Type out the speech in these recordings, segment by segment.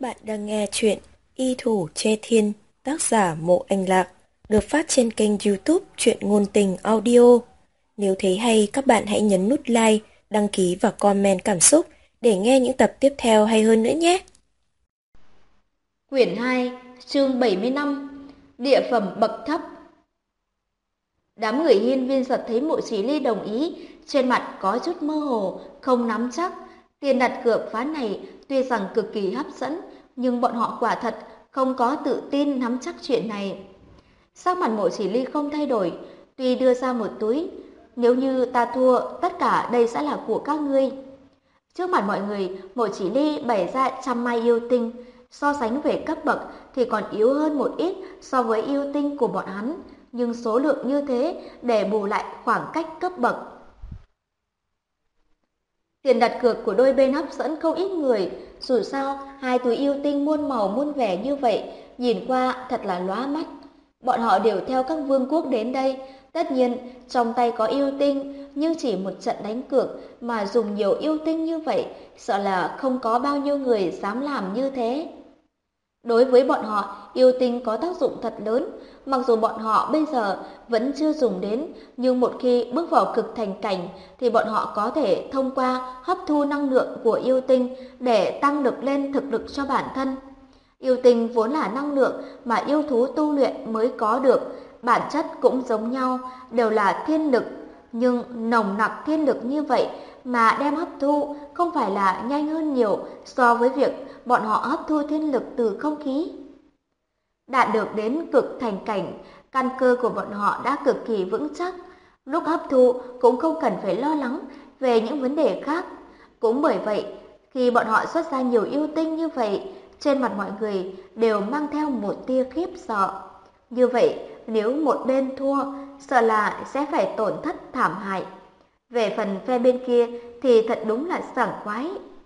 bạn đang nghe chuyện Y Thủ Che Thiên, tác giả Mộ Anh Lạc, được phát trên kênh YouTube Truyện Ngôn Tình Audio. Nếu thấy hay, các bạn hãy nhấn nút like, đăng ký và comment cảm xúc để nghe những tập tiếp theo hay hơn nữa nhé. Quyển 2, chương 75, Địa phẩm bậc thấp. Đám người hiên viên giật thấy Mộ Chỉ Ly đồng ý, trên mặt có chút mơ hồ, không nắm chắc. Tiền đặt cược ván này tuy rằng cực kỳ hấp dẫn, nhưng bọn họ quả thật không có tự tin nắm chắc chuyện này. Sắc mặt Mộ Chỉ Ly không thay đổi, tuy đưa ra một túi, nếu như ta thua, tất cả đây sẽ là của các ngươi. Trước mặt mọi người, Mộ Chỉ Ly bày ra trăm mai yêu tinh, so sánh về cấp bậc thì còn yếu hơn một ít so với yêu tinh của bọn hắn, nhưng số lượng như thế để bù lại khoảng cách cấp bậc. Tiền đặt cược của đôi bên hấp dẫn không ít người, dù sao hai túi yêu tinh muôn màu muôn vẻ như vậy, nhìn qua thật là lóa mắt. Bọn họ đều theo các vương quốc đến đây, tất nhiên trong tay có yêu tinh, nhưng chỉ một trận đánh cược mà dùng nhiều yêu tinh như vậy, sợ là không có bao nhiêu người dám làm như thế. Đối với bọn họ, yêu tinh có tác dụng thật lớn, mặc dù bọn họ bây giờ vẫn chưa dùng đến, nhưng một khi bước vào cực thành cảnh thì bọn họ có thể thông qua hấp thu năng lượng của yêu tinh để tăng được lên thực lực cho bản thân. Yêu tinh vốn là năng lượng mà yêu thú tu luyện mới có được, bản chất cũng giống nhau, đều là thiên lực, nhưng nồng nặc thiên lực như vậy mà đem hấp thu không phải là nhanh hơn nhiều so với việc bọn họ hấp thu thiên lực từ không khí. Đạt được đến cực thành cảnh, căn cơ của bọn họ đã cực kỳ vững chắc, lúc hấp thu cũng không cần phải lo lắng về những vấn đề khác. Cũng bởi vậy, khi bọn họ xuất ra nhiều yêu tinh như vậy, trên mặt mọi người đều mang theo một tia khiếp sợ. Như vậy, nếu một bên thua, sợ là sẽ phải tổn thất thảm hại. Về phần phe bên kia thì thật đúng là sảng khoái.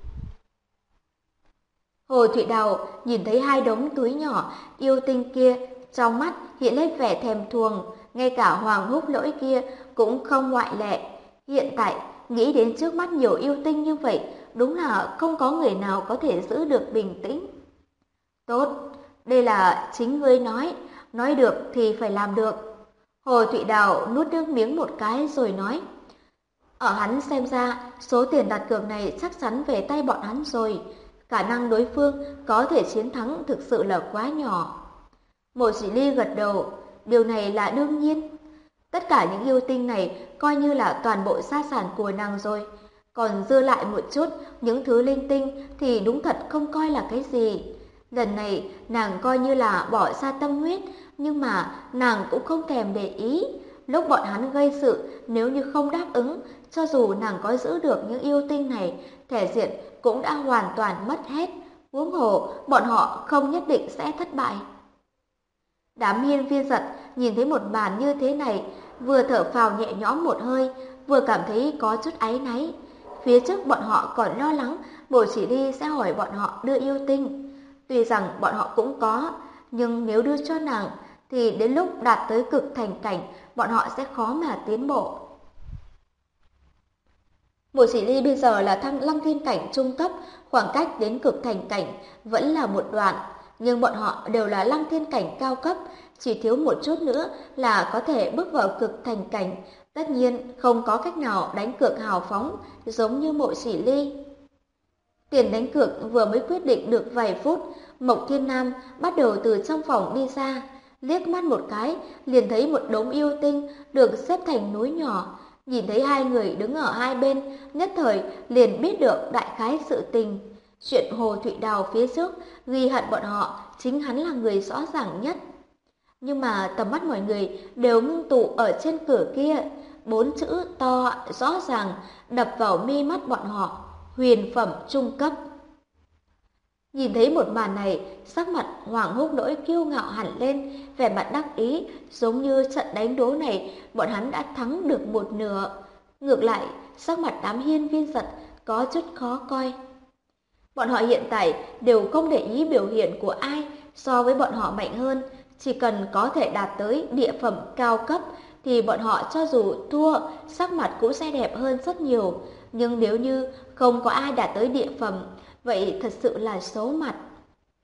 Hồ Thụy Đào nhìn thấy hai đống túi nhỏ yêu tinh kia, trong mắt hiện lên vẻ thèm thuồng, ngay cả Hoàng Húc Lỗi kia cũng không ngoại lệ. Hiện tại, nghĩ đến trước mắt nhiều yêu tinh như vậy, đúng là không có người nào có thể giữ được bình tĩnh. Tốt, đây là chính ngươi nói được thì phải làm được. Hồ Thụy Đào nuốt nước miếng một cái rồi nói. Ở hắn xem ra, số tiền đặt cược này chắc chắn về tay bọn hắn rồi. Khả năng đối phương có thể chiến thắng thực sự là quá nhỏ. Mộ Chỉ Ly gật đầu, điều này là đương nhiên. Tất cả những yêu tinh này coi như là toàn bộ gia sản của nàng rồi. Còn dư lại một chút những thứ linh tinh thì đúng thật không coi là cái gì. Lần này nàng coi như là bỏ ra tâm huyết, nhưng mà nàng cũng không thèm để ý. Lúc bọn hắn gây sự, nếu như không đáp ứng, cho dù nàng có giữ được những yêu tinh này, thể diện cũng đã hoàn toàn mất hết. Huống hồ, bọn họ không nhất định sẽ thất bại. Đám hiên viên giật nhìn thấy một màn như thế này, vừa thở phào nhẹ nhõm một hơi, vừa cảm thấy có chút áy náy. Phía trước bọn họ còn lo lắng Mộ Chỉ Ly sẽ hỏi bọn họ đưa yêu tinh. Tuy rằng bọn họ cũng có, nhưng nếu đưa cho nàng thì đến lúc đạt tới cực thành cảnh, bọn họ sẽ khó mà tiến bộ. Mộ Chỉ Ly bây giờ là lăng thiên cảnh trung cấp, khoảng cách đến cực thành cảnh vẫn là một đoạn, nhưng bọn họ đều là lăng thiên cảnh cao cấp, chỉ thiếu một chút nữa là có thể bước vào cực thành cảnh, tất nhiên không có cách nào đánh cược hào phóng giống như Mộ Chỉ Ly. Tiền đánh cược vừa mới quyết định được vài phút, Mộc Thiên Nam bắt đầu từ trong phòng đi ra, liếc mắt một cái liền thấy một đống yêu tinh được xếp thành núi nhỏ. Nhìn thấy hai người đứng ở hai bên, nhất thời liền biết được đại khái sự tình. Chuyện Hồ Thụy Đào phía trước ghi hận bọn họ, chính hắn là người rõ ràng nhất. Nhưng mà tầm mắt mọi người đều ngưng tụ ở trên cửa kia, 4 chữ to rõ ràng đập vào mi mắt bọn họ: huyền phẩm trung cấp. Nhìn thấy một màn này, sắc mặt Hoàng Húc Lỗi kiêu ngạo hẳn lên, vẻ mặt đắc ý, giống như trận đánh đố này bọn hắn đã thắng được một nửa. Ngược lại, sắc mặt đám hiên viên giật có chút khó coi. Bọn họ hiện tại đều không để ý biểu hiện của ai so với bọn họ mạnh hơn, chỉ cần có thể đạt tới địa phẩm cao cấp thì bọn họ cho dù thua, sắc mặt cũng sẽ đẹp hơn rất nhiều. Nhưng nếu như không có ai đạt tới địa phẩm, vậy thật sự là xấu mặt.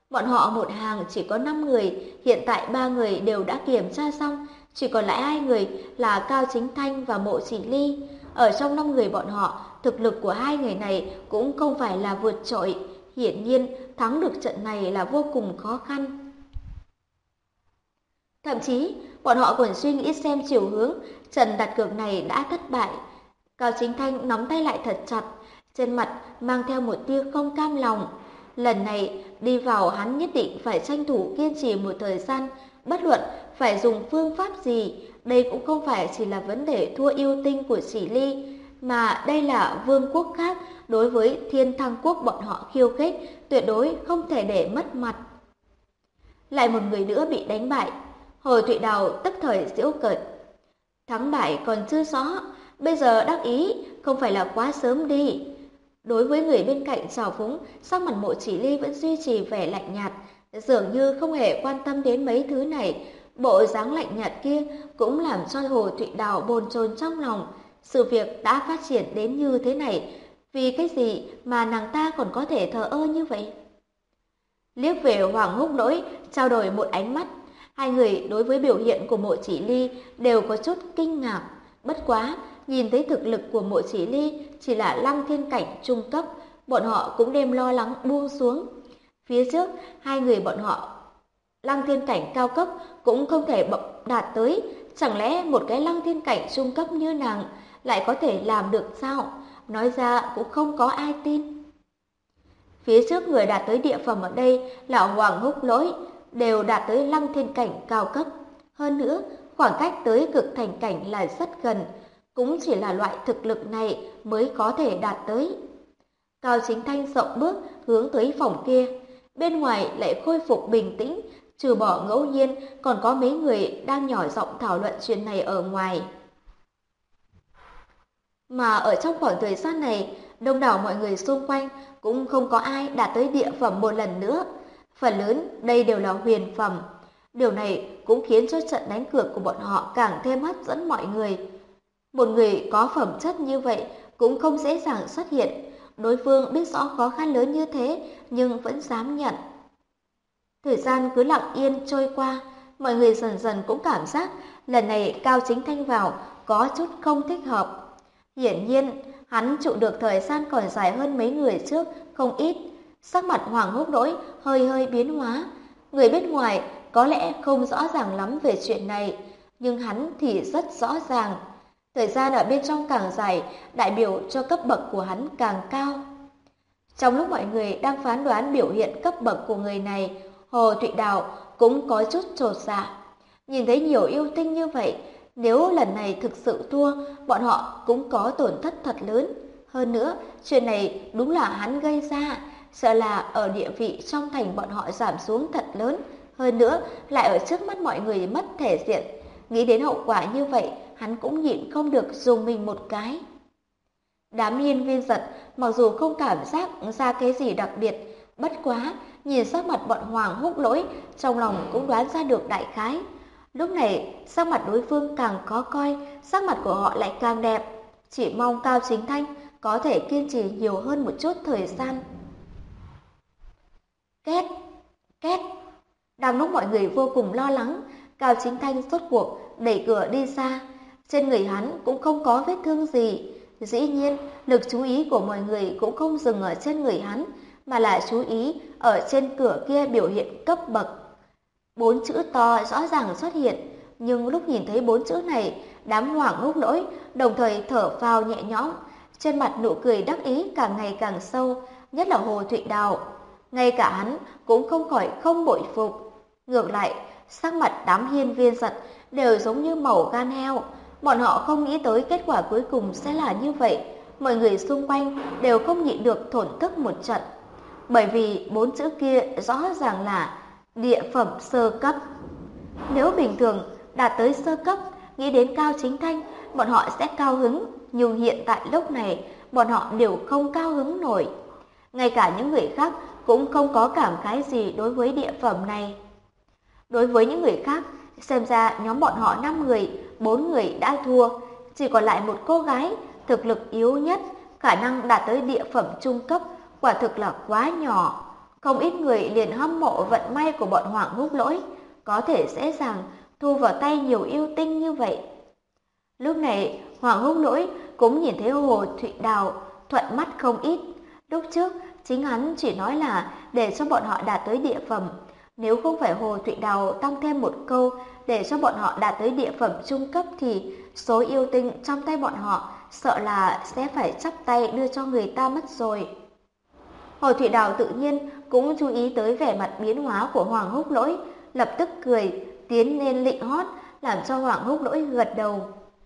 Bọn họ một hàng chỉ có 5 người, hiện tại 3 người đều đã kiểm tra xong, chỉ còn lại 2 người là Cao Chính Thanh và Mộ Chỉ Ly. Ở trong 5 người bọn họ, thực lực của 2 người này cũng không phải là vượt trội, hiển nhiên thắng được trận này là vô cùng khó khăn. Thậm chí, bọn họ còn suy nghĩ xem chiều hướng trận đặt cược này đã thất bại. Cao Chính Thanh nắm tay lại thật chặt, trên mặt mang theo một tia không cam lòng. Lần này đi vào hắn nhất định phải tranh thủ kiên trì một thời gian, bất luận phải dùng phương pháp gì, đây cũng không phải chỉ là vấn đề thua yêu tinh của Chỉ Ly, mà đây là vương quốc khác, đối với Thiên Thăng quốc bọn họ khiêu khích, tuyệt đối không thể để mất mặt. Lại một người nữa bị đánh bại, Hồ Thụy Đào tức thời giễu cợt. Thắng bại còn chưa rõ, bây giờ đắc ý không phải là quá sớm đi. Đối với người bên cạnh trào phúng, sắc mặt Mộ Chỉ Ly vẫn duy trì vẻ lạnh nhạt, dường như không hề quan tâm đến mấy thứ này. Bộ dáng lạnh nhạt kia cũng làm cho Hồ Thụy Đào bồn chồn trong lòng. Sự việc đã phát triển đến như thế này, vì cái gì mà nàng ta còn có thể thờ ơ như vậy? Liếc về Hoàng Húc Lỗi, trao đổi một ánh mắt. Hai người đối với biểu hiện của Mộ Chỉ Ly đều có chút kinh ngạc. Bất quá, nhìn thấy thực lực của Mộ Chỉ Ly chỉ là Lăng Thiên cảnh trung cấp, bọn họ cũng đem lo lắng buông xuống. Phía trước, hai người bọn họ Lăng Thiên cảnh cao cấp cũng không thể đạt tới, chẳng lẽ một cái Lăng Thiên cảnh trung cấp như nàng lại có thể làm được sao? Nói ra cũng không có ai tin. Phía trước người đạt tới địa phẩm ở đây là Hoàng Húc Lỗi, đều đạt tới Lăng Thiên cảnh cao cấp. Hơn nữa, khoảng cách tới cực thành cảnh là rất gần, cũng chỉ là loại thực lực này mới có thể đạt tới. Cao Chính Thanh rộng bước hướng tới phòng kia, bên ngoài lại khôi phục bình tĩnh, trừ bỏ ngẫu nhiên còn có mấy người đang nhỏ giọng thảo luận chuyện này ở ngoài. Mà ở trong khoảng thời gian này, đông đảo mọi người xung quanh cũng không có ai đạt tới địa phẩm một lần nữa. Phần lớn đây đều là huyền phẩm. Điều này cũng khiến cho trận đánh cược của bọn họ càng thêm hấp dẫn mọi người. Một người có phẩm chất như vậy cũng không dễ dàng xuất hiện. Đối phương biết rõ khó khăn lớn như thế nhưng vẫn dám nhận. Thời gian cứ lặng yên trôi qua, mọi người dần dần cũng cảm giác lần này Cao Chính Thanh vào có chút không thích hợp. Hiển nhiên, hắn trụ được thời gian còn dài hơn mấy người trước không ít. Sắc mặt Hoàng Húc Lỗi hơi hơi biến hóa. Người bên ngoài có lẽ không rõ ràng lắm về chuyện này, nhưng hắn thì rất rõ ràng. Thời gian ở bên trong càng dài, đại biểu cho cấp bậc của hắn càng cao. Trong lúc mọi người đang phán đoán biểu hiện cấp bậc của người này, Hồ Thụy Đào cũng có chút chột dạ. Nhìn thấy nhiều yêu tinh như vậy, nếu lần này thực sự thua, bọn họ cũng có tổn thất thật lớn. Hơn nữa, chuyện này đúng là hắn gây ra, sợ là ở địa vị trong thành bọn họ giảm xuống thật lớn. Hơn nữa, lại ở trước mắt mọi người mất thể diện. Nghĩ đến hậu quả như vậy, hắn cũng nhịn không được dùng mình một cái. Đám Hiên Viên Giật mặc dù không cảm giác ra cái gì đặc biệt, bất quá, nhìn sắc mặt bọn Hoàng Húc Lỗi, trong lòng cũng đoán ra được đại khái. Lúc này, sắc mặt đối phương càng khó coi, sắc mặt của họ lại càng đẹp. Chỉ mong Cao Chính Thanh có thể kiên trì nhiều hơn một chút thời gian. Két, két. Đang lúc mọi người vô cùng lo lắng, Cao Chính Thanh rốt cuộc đẩy cửa đi ra. Trên người hắn cũng không có vết thương gì. Dĩ nhiên, lực chú ý của mọi người cũng không dừng ở trên người hắn, mà là chú ý ở trên cửa kia biểu hiện cấp bậc. 4 chữ to rõ ràng xuất hiện, nhưng lúc nhìn thấy 4 chữ này, đám Hoàng Húc Lỗi đồng thời thở phào nhẹ nhõm, trên mặt nụ cười đắc ý càng ngày càng sâu, nhất là Hồ Thụy Đào. Ngay cả hắn cũng không khỏi không bội phục. Ngược lại, sắc mặt đám Hiên Viên Giật đều giống như màu gan heo. Bọn họ không nghĩ tới kết quả cuối cùng sẽ là như vậy. Mọi người xung quanh đều không nhịn được thổn thức một trận. Bởi vì 4 chữ kia rõ ràng là địa phẩm sơ cấp. Nếu bình thường đạt tới sơ cấp, nghĩ đến Cao Chính Thanh, bọn họ sẽ cao hứng. Nhưng hiện tại lúc này, bọn họ đều không cao hứng nổi. Ngay cả những người khác cũng không có cảm khái gì đối với địa phẩm này. Đối với những người khác, xem ra nhóm bọn họ 5 người, 4 người đã thua. Chỉ còn lại một cô gái, thực lực yếu nhất, khả năng đạt tới địa phẩm trung cấp, quả thực là quá nhỏ. Không ít người liền hâm mộ vận may của bọn Hoàng Húc Lỗi, có thể dễ dàng thu vào tay nhiều yêu tinh như vậy. Lúc này, Hoàng Húc Lỗi cũng nhìn thấy Hồ Thụy Đào thuận mắt không ít. Lúc trước, chính hắn chỉ nói là để cho bọn họ đạt tới địa phẩm. Nếu không phải Hồ Thụy Đào tăng thêm một câu để cho bọn họ đạt tới địa phẩm trung cấp thì số yêu tinh trong tay bọn họ sợ là sẽ phải chắp tay đưa cho người ta mất rồi. Hồ Thụy Đào tự nhiên cũng chú ý tới vẻ mặt biến hóa của Hoàng Húc Lỗi, lập tức cười, tiến lên lịnh hót, làm cho Hoàng Húc Lỗi gật đầu.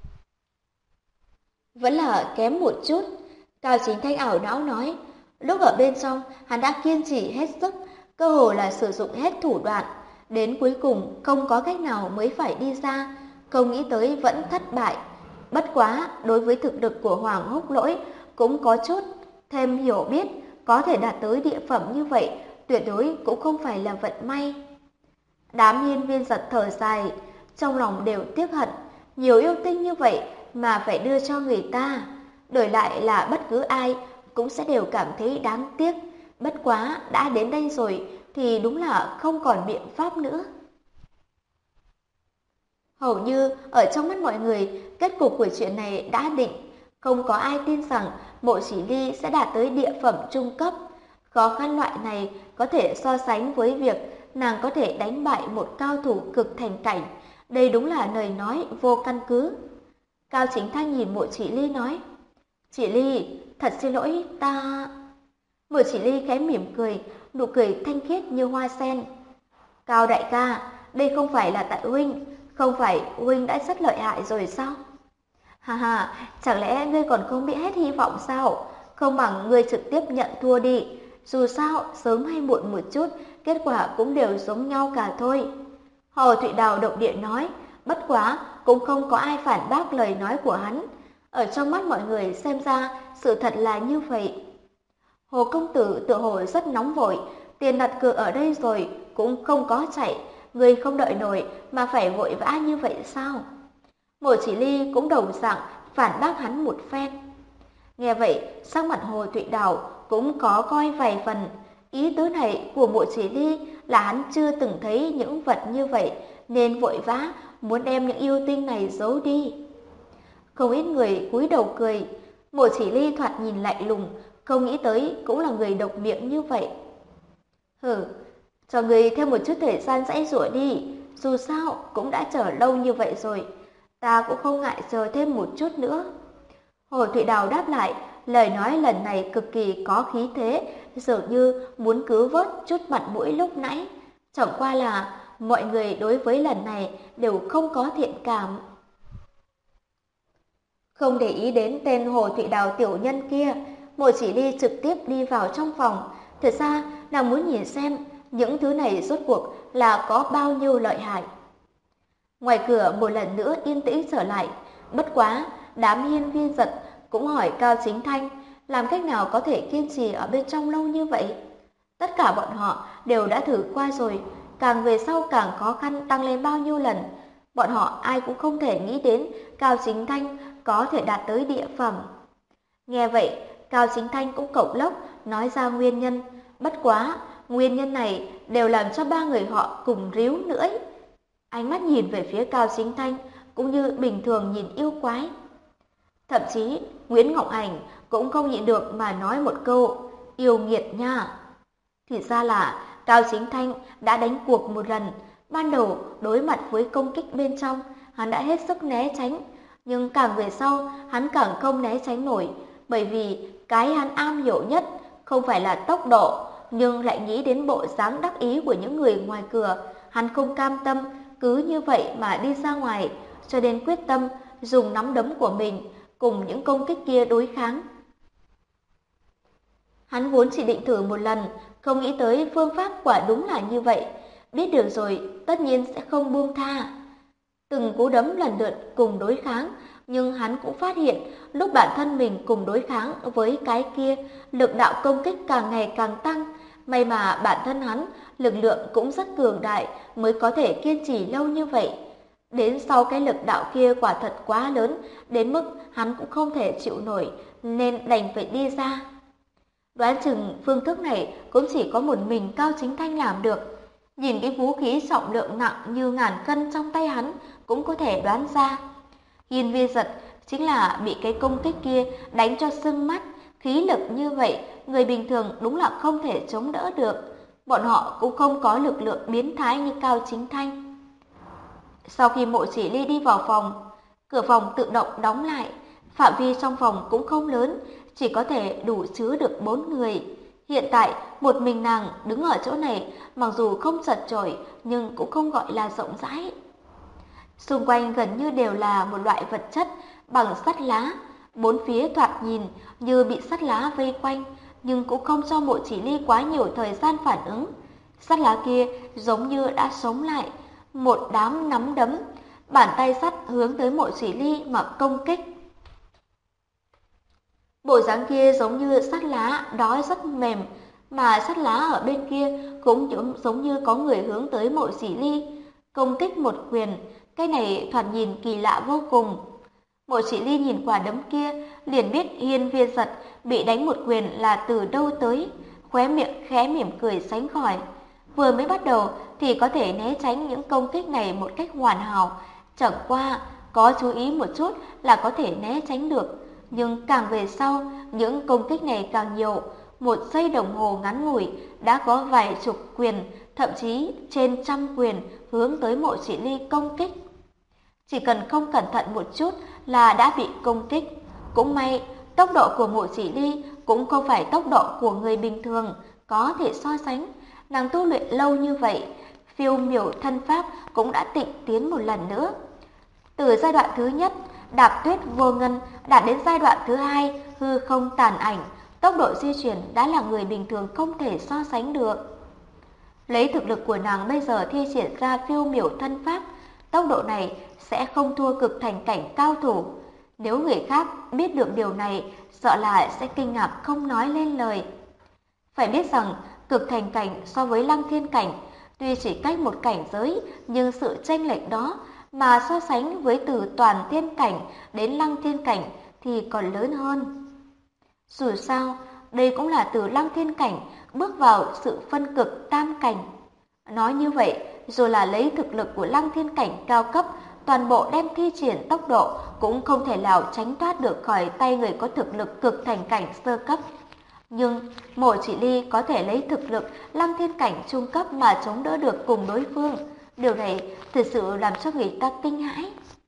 Vẫn là kém một chút, Cao Chính Thanh ảo não nói. Lúc ở bên trong, hắn đã kiên trì hết sức, cơ hồ là sử dụng hết thủ đoạn. Đến cuối cùng không có cách nào mới phải đi ra, không nghĩ tới vẫn thất bại. Bất quá, đối với thực lực của Hoàng Húc Lỗi cũng có chút thêm hiểu biết, có thể đạt tới địa phẩm như vậy, tuyệt đối cũng không phải là vận may. Đám hiên viên giật thở dài, trong lòng đều tiếc hận, nhiều yêu tinh như vậy mà phải đưa cho người ta, đổi lại là bất cứ ai cũng sẽ đều cảm thấy đáng tiếc. Bất quá đã đến đây rồi thì đúng là không còn biện pháp nữa. Hầu như ở trong mắt mọi người, kết cục của chuyện này đã định, không có ai tin rằng Mộ Chỉ Ly sẽ đạt tới địa phẩm trung cấp. Khó khăn loại này có thể so sánh với việc nàng có thể đánh bại một cao thủ cực thành cảnh. Đây đúng là lời nói vô căn cứ. Cao Chính Thanh nhìn Mộ Chỉ Ly nói, Chỉ Ly, thật xin lỗi ta... Mộ Chỉ Ly khẽ mỉm cười, nụ cười thanh khiết như hoa sen. Cao đại ca, đây không phải là tại huynh, không phải huynh đã rất lợi hại rồi sao? Ha ha, chẳng lẽ ngươi còn không biết hết hy vọng sao? Không bằng ngươi trực tiếp nhận thua đi. Dù sao, sớm hay muộn một chút, kết quả cũng đều giống nhau cả thôi. Hồ Thụy Đào động địa nói, bất quá cũng không có ai phản bác lời nói của hắn. Ở trong mắt mọi người xem ra, sự thật là như vậy. Hồ công tử tự hồ rất nóng vội, tiền đặt cược ở đây rồi, cũng không có chạy. Người không đợi nổi mà phải vội vã như vậy sao? Mộ Chỉ Ly cũng đồng dạng phản bác hắn một phen. Nghe vậy, sắc mặt Hồ Thụy Đào cũng có coi vài phần. Ý tứ này của Mộ Chỉ Ly là hắn chưa từng thấy những vật như vậy, nên vội vã muốn đem những yêu tinh này giấu đi. Không ít người cúi đầu cười. Mộ Chỉ Ly thoạt nhìn lạnh lùng, không nghĩ tới cũng là người độc miệng như vậy. Hừ, cho người thêm một chút thời gian giãy giụa đi, dù sao cũng đã chờ lâu như vậy rồi, ta cũng không ngại chờ thêm một chút nữa. Hồ Thụy Đào đáp lại, lời nói lần này cực kỳ có khí thế, dường như muốn cứu vớt chút mặt mũi lúc nãy. Chẳng qua là mọi người đối với lần này đều không có thiện cảm. Không để ý đến tên Hồ Thụy Đào tiểu nhân kia, Mộ Chỉ Ly trực tiếp đi vào trong phòng. Thật ra, nàng muốn nhìn xem những thứ này rốt cuộc là có bao nhiêu lợi hại. Ngoài cửa một lần nữa yên tĩnh trở lại, bất quá đám hiên viên giật cũng hỏi Cao Chính Thanh làm cách nào có thể kiên trì ở bên trong lâu như vậy. Tất cả bọn họ đều đã thử qua rồi, càng về sau càng khó khăn tăng lên bao nhiêu lần. Bọn họ ai cũng không thể nghĩ đến Cao Chính Thanh có thể đạt tới địa phẩm. Nghe vậy, Cao Chính Thanh cũng cộc lốc nói ra nguyên nhân. Bất quá, nguyên nhân này đều làm cho ba người họ cùng ríu lưỡi. Ánh mắt nhìn về phía Cao Chính Thanh cũng như bình thường nhìn yêu quái. Thậm chí, Nguyễn Ngọc Ảnh cũng không nhịn được mà nói một câu, yêu nghiệt nha. Thì ra là Cao Chính Thanh đã đánh cuộc một lần. Ban đầu đối mặt với công kích bên trong, hắn đã hết sức né tránh. Nhưng càng về sau, hắn càng không né tránh nổi. Bởi vì cái hắn am hiểu nhất không phải là tốc độ, nhưng lại nghĩ đến bộ dáng đắc ý của những người ngoài cửa. Hắn không cam tâm cứ như vậy mà đi ra ngoài, cho nên quyết tâm dùng nắm đấm của mình cùng những công kích kia đối kháng. Hắn vốn chỉ định thử một lần, không nghĩ tới phương pháp quả đúng là như vậy. Biết được rồi, tất nhiên sẽ không buông tha. Từng cú đấm lần lượt cùng đối kháng, nhưng hắn cũng phát hiện lúc bản thân mình cùng đối kháng với cái kia, lực đạo công kích càng ngày càng tăng. May mà bản thân hắn, lực lượng cũng rất cường đại mới có thể kiên trì lâu như vậy. Đến sau cái lực đạo kia quả thật quá lớn, đến mức hắn cũng không thể chịu nổi, nên đành phải đi ra. Đoán chừng phương thức này cũng chỉ có một mình Cao Chính Thanh làm được. Nhìn cái vũ khí trọng lượng nặng như ngàn cân trong tay hắn cũng có thể đoán ra. Hiên Viên Giật chính là bị cái công kích kia đánh cho sưng mắt, khí lực như vậy, người bình thường đúng là không thể chống đỡ được. Bọn họ cũng không có lực lượng biến thái như Cao Chính Thanh. Sau khi Mộ Chỉ Ly đi vào phòng, cửa phòng tự động đóng lại, phạm vi trong phòng cũng không lớn, chỉ có thể đủ chứa được 4 người. Hiện tại, một mình nàng đứng ở chỗ này, mặc dù không chật chội nhưng cũng không gọi là rộng rãi. Xung quanh gần như đều là một loại vật chất bằng sắt lá, bốn phía thoạt nhìn như bị sắt lá vây quanh, nhưng cũng không cho Mộ Chỉ Ly quá nhiều thời gian phản ứng. Sắt lá kia giống như đã sống lại, một đám nắm đấm, bàn tay sắt hướng tới Mộ Chỉ Ly mà công kích. Bộ dáng kia giống như sắt lá, đó rất mềm, mà sắt lá ở bên kia cũng giống như có người hướng tới Mộ Chỉ Ly, công kích một quyền, cái này thoạt nhìn kỳ lạ vô cùng. Mộ Chỉ Ly nhìn quả đấm kia, liền biết Hiên Viên Giật bị đánh một quyền là từ đâu tới, khóe miệng khẽ mỉm cười tránh khỏi. Vừa mới bắt đầu thì có thể né tránh những công kích này một cách hoàn hảo, chẳng qua có chú ý một chút là có thể né tránh được. Nhưng càng về sau, những công kích này càng nhiều, một giây đồng hồ ngắn ngủi đã có vài chục quyền, thậm chí trên trăm quyền hướng tới Mộ Chỉ Ly công kích. Chỉ cần không cẩn thận một chút là đã bị công kích. Cũng may, tốc độ của Mộ Chỉ Ly cũng không phải tốc độ của người bình thường có thể so sánh. Nàng tu luyện lâu như vậy, phiêu miểu thân pháp cũng đã tịnh tiến một lần nữa. Từ giai đoạn thứ nhất, đạp tuyết vô ngân, đạt đến giai đoạn thứ hai, hư không tàn ảnh, tốc độ di chuyển đã là người bình thường không thể so sánh được. Lấy thực lực của nàng bây giờ thi triển ra phiêu miểu thân pháp, tốc độ này sẽ không thua cực thành cảnh cao thủ. Nếu người khác biết được điều này, sợ là sẽ kinh ngạc không nói lên lời. Phải biết rằng, cực thành cảnh so với lăng thiên cảnh, tuy chỉ cách một cảnh giới, nhưng sự chênh lệch đó mà so sánh với từ toàn thiên cảnh đến lăng thiên cảnh thì còn lớn hơn. Dù sao, đây cũng là từ lăng thiên cảnh bước vào sự phân cực tam cảnh. Nói như vậy, dù là lấy thực lực của lăng thiên cảnh cao cấp, toàn bộ đem thi triển tốc độ cũng không thể nào tránh thoát được khỏi tay người có thực lực cực thành cảnh sơ cấp. Nhưng Mộ Chỉ Ly có thể lấy thực lực lăng thiên cảnh trung cấp mà chống đỡ được cùng đối phương. Điều này thực sự làm cho người ta kinh hãi.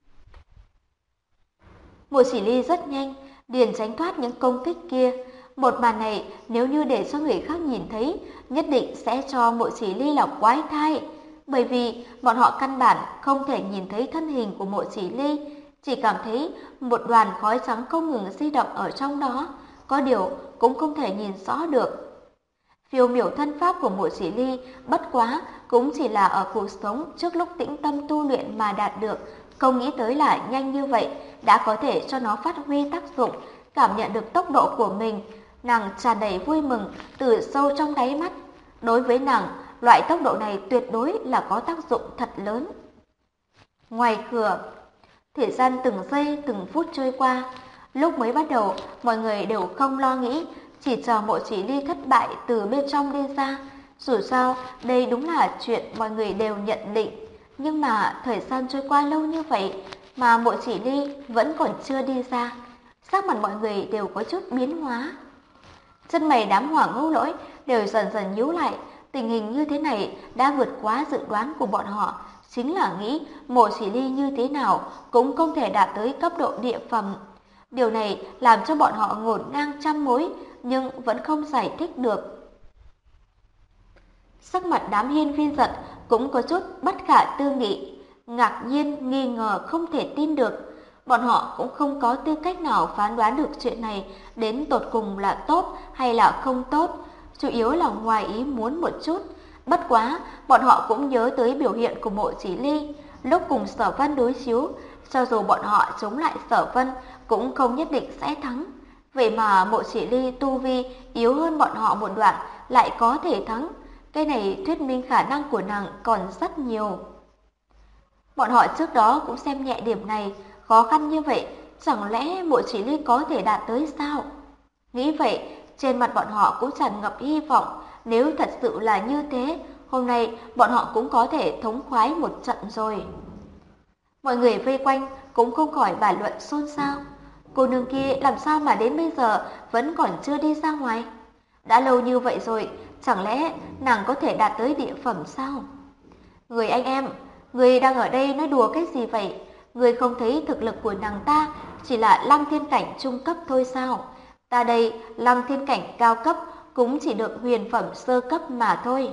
Mộ Chỉ Ly rất nhanh liền tránh thoát những công kích kia. Một màn này nếu như để cho người khác nhìn thấy, nhất định sẽ cho Mộ Chỉ Ly là quái thai. Bởi vì bọn họ căn bản không thể nhìn thấy thân hình của Mộ Chỉ Ly, chỉ cảm thấy một đoàn khói trắng không ngừng di động ở trong đó, có điều cũng không thể nhìn rõ được. Phiêu miểu thân pháp của Mộ Chỉ Ly bất quá cũng chỉ là ở cuộc sống trước lúc tĩnh tâm tu luyện mà đạt được, không nghĩ tới là nhanh như vậy đã có thể cho nó phát huy tác dụng. Cảm nhận được tốc độ của mình, nàng tràn đầy vui mừng từ sâu trong đáy mắt. Đối với nàng, loại tốc độ này tuyệt đối là có tác dụng thật lớn. Ngoài cửa, thời gian từng giây từng phút trôi qua. Lúc mới bắt đầu, mọi người đều không lo nghĩ, chỉ chờ Mộ Chỉ Ly thất bại từ bên trong đi ra. Dù sao, đây đúng là chuyện mọi người đều nhận định. Nhưng mà thời gian trôi qua lâu như vậy mà Mộ Chỉ Ly vẫn còn chưa đi ra. Sắc mặt mọi người đều có chút biến hóa. Chân mày đám Hoàng Hữu Lỗi đều dần dần nhíu lại. Tình hình như thế này đã vượt quá dự đoán của bọn họ. Chính là nghĩ Mộ Chỉ Ly như thế nào cũng không thể đạt tới cấp độ địa phẩm. Điều này làm cho bọn họ ngổn ngang trăm mối, nhưng vẫn không giải thích được. Sắc mặt đám Hiên Viên Giật cũng có chút bất khả tư nghị, ngạc nhiên, nghi ngờ, không thể tin được. Bọn họ cũng không có tư cách nào phán đoán được chuyện này đến tột cùng là tốt hay là không tốt, chủ yếu là ngoài ý muốn một chút. Bất quá, bọn họ cũng nhớ tới biểu hiện của Mộ Chỉ Ly lúc cùng Sở Vân đối chiếu, cho dù bọn họ chống lại Sở Vân cũng không nhất định sẽ thắng. Vậy mà Mộ Chỉ Ly tu vi yếu hơn bọn họ một đoạn lại có thể thắng. Cái này thuyết minh khả năng của nàng còn rất nhiều. Bọn họ trước đó cũng xem nhẹ điểm này, khó khăn như vậy, chẳng lẽ Mộ Chỉ Ly có thể đạt tới sao? Nghĩ vậy, trên mặt bọn họ cũng tràn ngập hy vọng. Nếu thật sự là như thế, hôm nay bọn họ cũng có thể thống khoái một trận rồi. Mọi người vây quanh cũng không khỏi bàn luận xôn xao. Cô nương kia làm sao mà đến bây giờ vẫn còn chưa đi ra ngoài? Đã lâu như vậy rồi, chẳng lẽ nàng có thể đạt tới địa phẩm sao? Người anh em, người đang ở đây nói đùa cái gì vậy? Người không thấy thực lực của nàng ta chỉ là Lăng Thiên cảnh trung cấp thôi sao? Ta đây, Lăng Thiên cảnh cao cấp cũng chỉ được huyền phẩm sơ cấp mà thôi.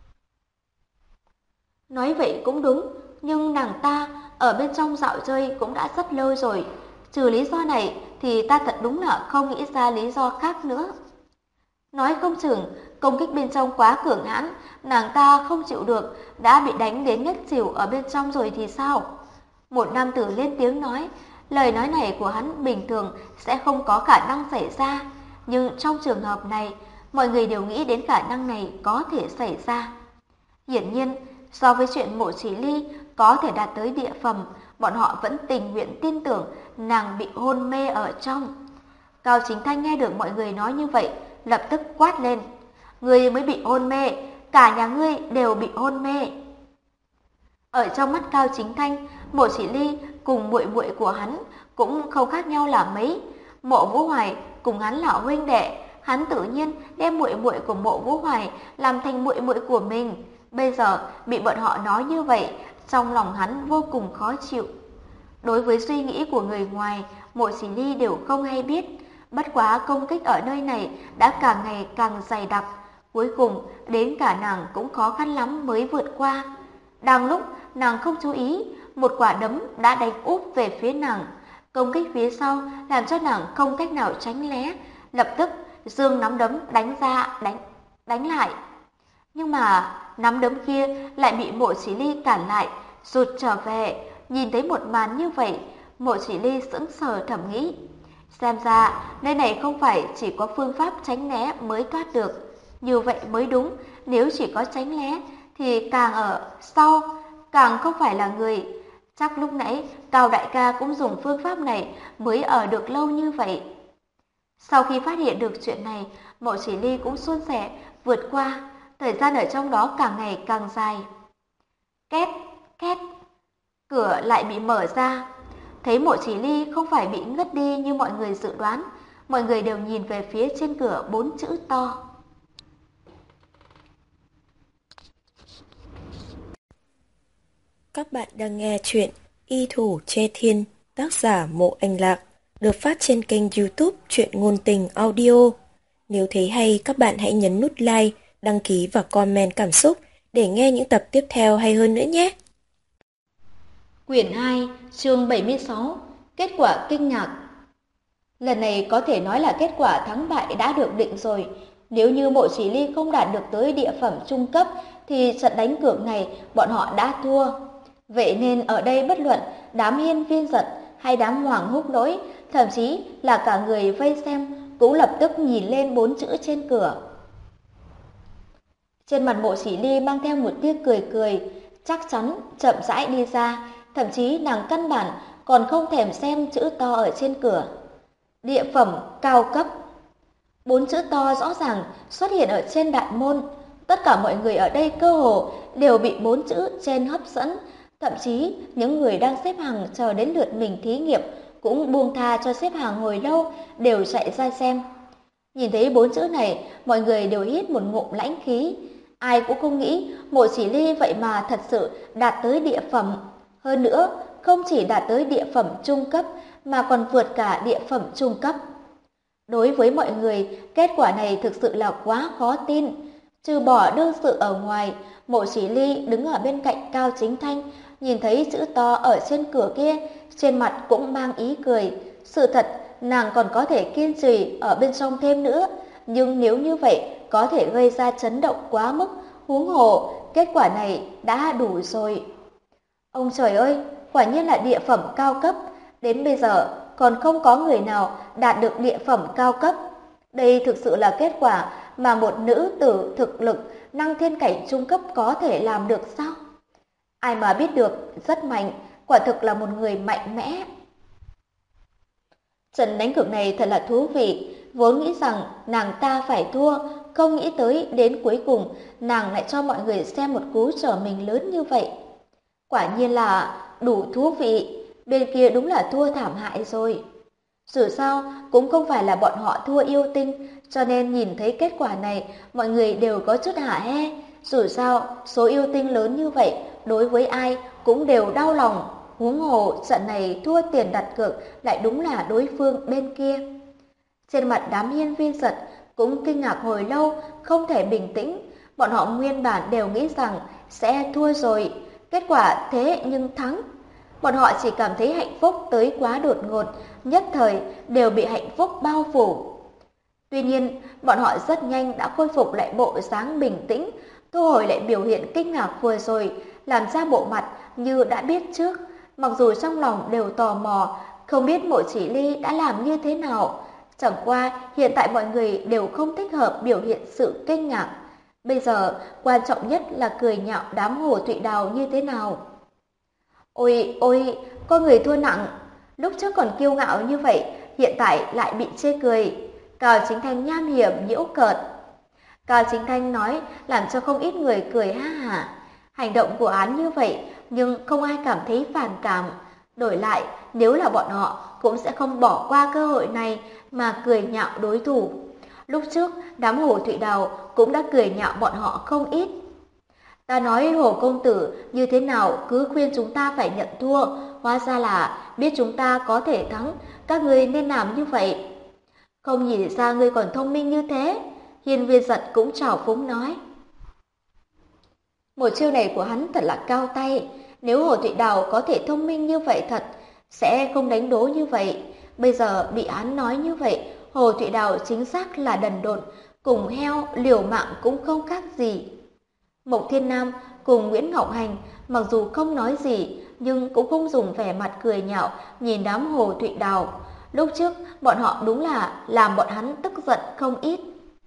Nói vậy cũng đúng, nhưng nàng ta ở bên trong dạo chơi cũng đã rất lâu rồi. Trừ lý do này thì ta thật đúng là không nghĩ ra lý do khác nữa. Nói không chừng, công kích bên trong quá cường hãn, nàng ta không chịu được, đã bị đánh đến ngất xỉu ở bên trong rồi thì sao? Một nam tử lên tiếng nói, lời nói này của hắn bình thường sẽ không có khả năng xảy ra, nhưng trong trường hợp này, mọi người đều nghĩ đến khả năng này có thể xảy ra. Hiển nhiên, so với chuyện Mộ Chỉ Ly có thể đạt tới địa phẩm, bọn họ vẫn tình nguyện tin tưởng nàng bị hôn mê ở trong. Cao Chính Thanh nghe được mọi người nói như vậy, lập tức quát lên. Ngươi mới bị hôn mê, cả nhà ngươi đều bị hôn mê. Ở trong mắt Cao Chính Thanh, Mộ Chỉ Ly cùng muội muội của hắn cũng không khác nhau là mấy. Mộ Vũ Hoài cùng hắn là huynh đệ, hắn tự nhiên đem muội muội của Mộ Vũ Hoài làm thành muội muội của mình. Bây giờ bị bọn họ nói như vậy, trong lòng hắn vô cùng khó chịu. Đối với suy nghĩ của người ngoài, Mộ Chỉ Ly đều không hay biết. Bất quá công kích ở nơi này đã càng ngày càng dày đặc, cuối cùng đến cả nàng cũng khó khăn lắm mới vượt qua. Đang lúc nàng không chú ý, một quả đấm đã đánh úp về phía nàng. Công kích phía sau làm cho nàng không cách nào tránh né, lập tức giương nắm đấm đánh lại. Nhưng mà nắm đấm kia lại bị Mộ Chỉ Ly cản lại, rụt trở về. Nhìn thấy một màn như vậy, Mộ Chỉ Ly sững sờ thầm nghĩ. Xem ra, nơi này không phải chỉ có phương pháp tránh né mới thoát được. Như vậy mới đúng, nếu chỉ có tránh né thì càng ở sau, càng không phải là người. Chắc lúc nãy Cao đại ca cũng dùng phương pháp này mới ở được lâu như vậy. Sau khi phát hiện được chuyện này, Mộ Chỉ Ly cũng suôn sẻ vượt qua, thời gian ở trong đó càng ngày càng dài. Két, két, cửa lại bị mở ra. Thấy Mộ Chỉ Ly không phải bị ngất đi như mọi người dự đoán, mọi người đều nhìn về phía trên cửa 4 chữ to. Các bạn đang nghe chuyện Y Thủ Che Thiên, tác giả Mộ Anh Lạc, được phát trên kênh YouTube Truyện Ngôn Tình Audio. Nếu thấy hay, các bạn hãy nhấn nút like, đăng ký và comment cảm xúc để nghe những tập tiếp theo hay hơn nữa nhé. Quyển 2, chương 76, kết quả kinh ngạc. Lần này có thể nói là kết quả thắng bại đã được định rồi. Nếu như Mộ Chỉ Ly không đạt được tới địa phẩm trung cấp thì trận đánh cược này bọn họ đã thua. Vậy nên ở đây bất luận đám Hiên Viên Giật hay đám Hoàng Húc Lỗi, thậm chí là cả người vây xem cũng lập tức nhìn lên 4 chữ trên cửa. Trên mặt Mộ Chỉ Ly mang theo một tia cười cười, chắc chắn chậm rãi đi ra, thậm chí nàng căn bản còn không thèm xem chữ to ở trên cửa. Địa phẩm cao cấp. 4 chữ to rõ ràng xuất hiện ở trên đại môn. Tất cả mọi người ở đây cơ hồ đều bị 4 chữ trên hấp dẫn. Thậm chí những người đang xếp hàng chờ đến lượt mình thí nghiệm cũng buông tha cho xếp hàng hồi lâu, đều chạy ra xem. Nhìn thấy 4 chữ này, mọi người đều hít một ngụm lãnh khí. Ai cũng không nghĩ Mộ Chỉ Ly vậy mà thật sự đạt tới địa phẩm. Hơn nữa, không chỉ đạt tới địa phẩm trung cấp mà còn vượt cả địa phẩm trung cấp. Đối với mọi người, kết quả này thực sự là quá khó tin. Trừ bỏ đương sự ở ngoài, Mộ Chỉ Ly đứng ở bên cạnh Cao Chính Thanh, nhìn thấy chữ to ở trên cửa kia, trên mặt cũng mang ý cười. Sự thật, nàng còn có thể kiên trì ở bên trong thêm nữa, nhưng nếu như vậy có thể gây ra chấn động quá mức, huống hồ, kết quả này đã đủ rồi. Ông trời ơi, quả nhiên là địa phẩm cao cấp, đến bây giờ còn không có người nào đạt được địa phẩm cao cấp. Đây thực sự là kết quả mà một nữ tử thực lực năng thiên cảnh trung cấp có thể làm được sao? Ai mà biết được, rất mạnh, quả thực là một người mạnh mẽ. Trận đánh cược này thật là thú vị, vốn nghĩ rằng nàng ta phải thua, không nghĩ tới đến cuối cùng nàng lại cho mọi người xem một cú trở mình lớn như vậy. Quả nhiên là đủ thú vị, bên kia đúng là thua thảm hại rồi. Dù sao cũng không phải là bọn họ thua yêu tinh, cho nên nhìn thấy kết quả này mọi người đều có chút hả hê. Dù sao số yêu tinh lớn như vậy đối với ai cũng đều đau lòng. Huống hồ trận này thua tiền đặt cược lại đúng là đối phương bên kia. Trên mặt đám hiên viên giật cũng kinh ngạc hồi lâu, không thể bình tĩnh. Bọn họ nguyên bản đều nghĩ rằng sẽ thua rồi, kết quả thế nhưng thắng. Bọn họ chỉ cảm thấy hạnh phúc tới quá đột ngột, nhất thời đều bị hạnh phúc bao phủ. Tuy nhiên, bọn họ rất nhanh đã khôi phục lại bộ dáng bình tĩnh, thu hồi lại biểu hiện kinh ngạc vừa rồi, làm ra bộ mặt như đã biết trước. Mặc dù trong lòng đều tò mò, không biết Mộ Chỉ Ly đã làm như thế nào. Chẳng qua, hiện tại mọi người đều không thích hợp biểu hiện sự kinh ngạc. Bây giờ, quan trọng nhất là cười nhạo đám Hồ Thụy Đào như thế nào. Ôi, ôi, có người thua nặng. Lúc trước còn kiêu ngạo như vậy, hiện tại lại bị chê cười. Cao Chính Thanh nham hiểm giễu cợt. Cao Chính Thanh nói làm cho không ít người cười ha hả. Hành động của hắn như vậy, nhưng không ai cảm thấy phản cảm. Đổi lại, nếu là bọn họ, cũng sẽ không bỏ qua cơ hội này mà cười nhạo đối thủ. Lúc trước, đám Hồ Thụy Đào cũng đã cười nhạo bọn họ không ít. Ta nói Hồ công tử như thế nào cứ khuyên chúng ta phải nhận thua, hóa ra là biết chúng ta có thể thắng, các ngươi nên làm như vậy. Không nhìn ra ngươi còn thông minh như thế, hiên viên giật cũng trào phúng nói. Một chiêu này của hắn thật là cao tay, nếu Hồ Thụy Đào có thể thông minh như vậy thật, sẽ không đánh đố như vậy. Bây giờ bị hắn nói như vậy, Hồ Thụy Đào chính xác là đần độn, cùng heo liều mạng cũng không khác gì. Mộc Thiên Nam cùng Nguyễn Ngọc Hành mặc dù không nói gì, nhưng cũng không dùng vẻ mặt cười nhạo nhìn đám Hồ Thụy Đào. Lúc trước, bọn họ đúng là làm bọn hắn tức giận không ít.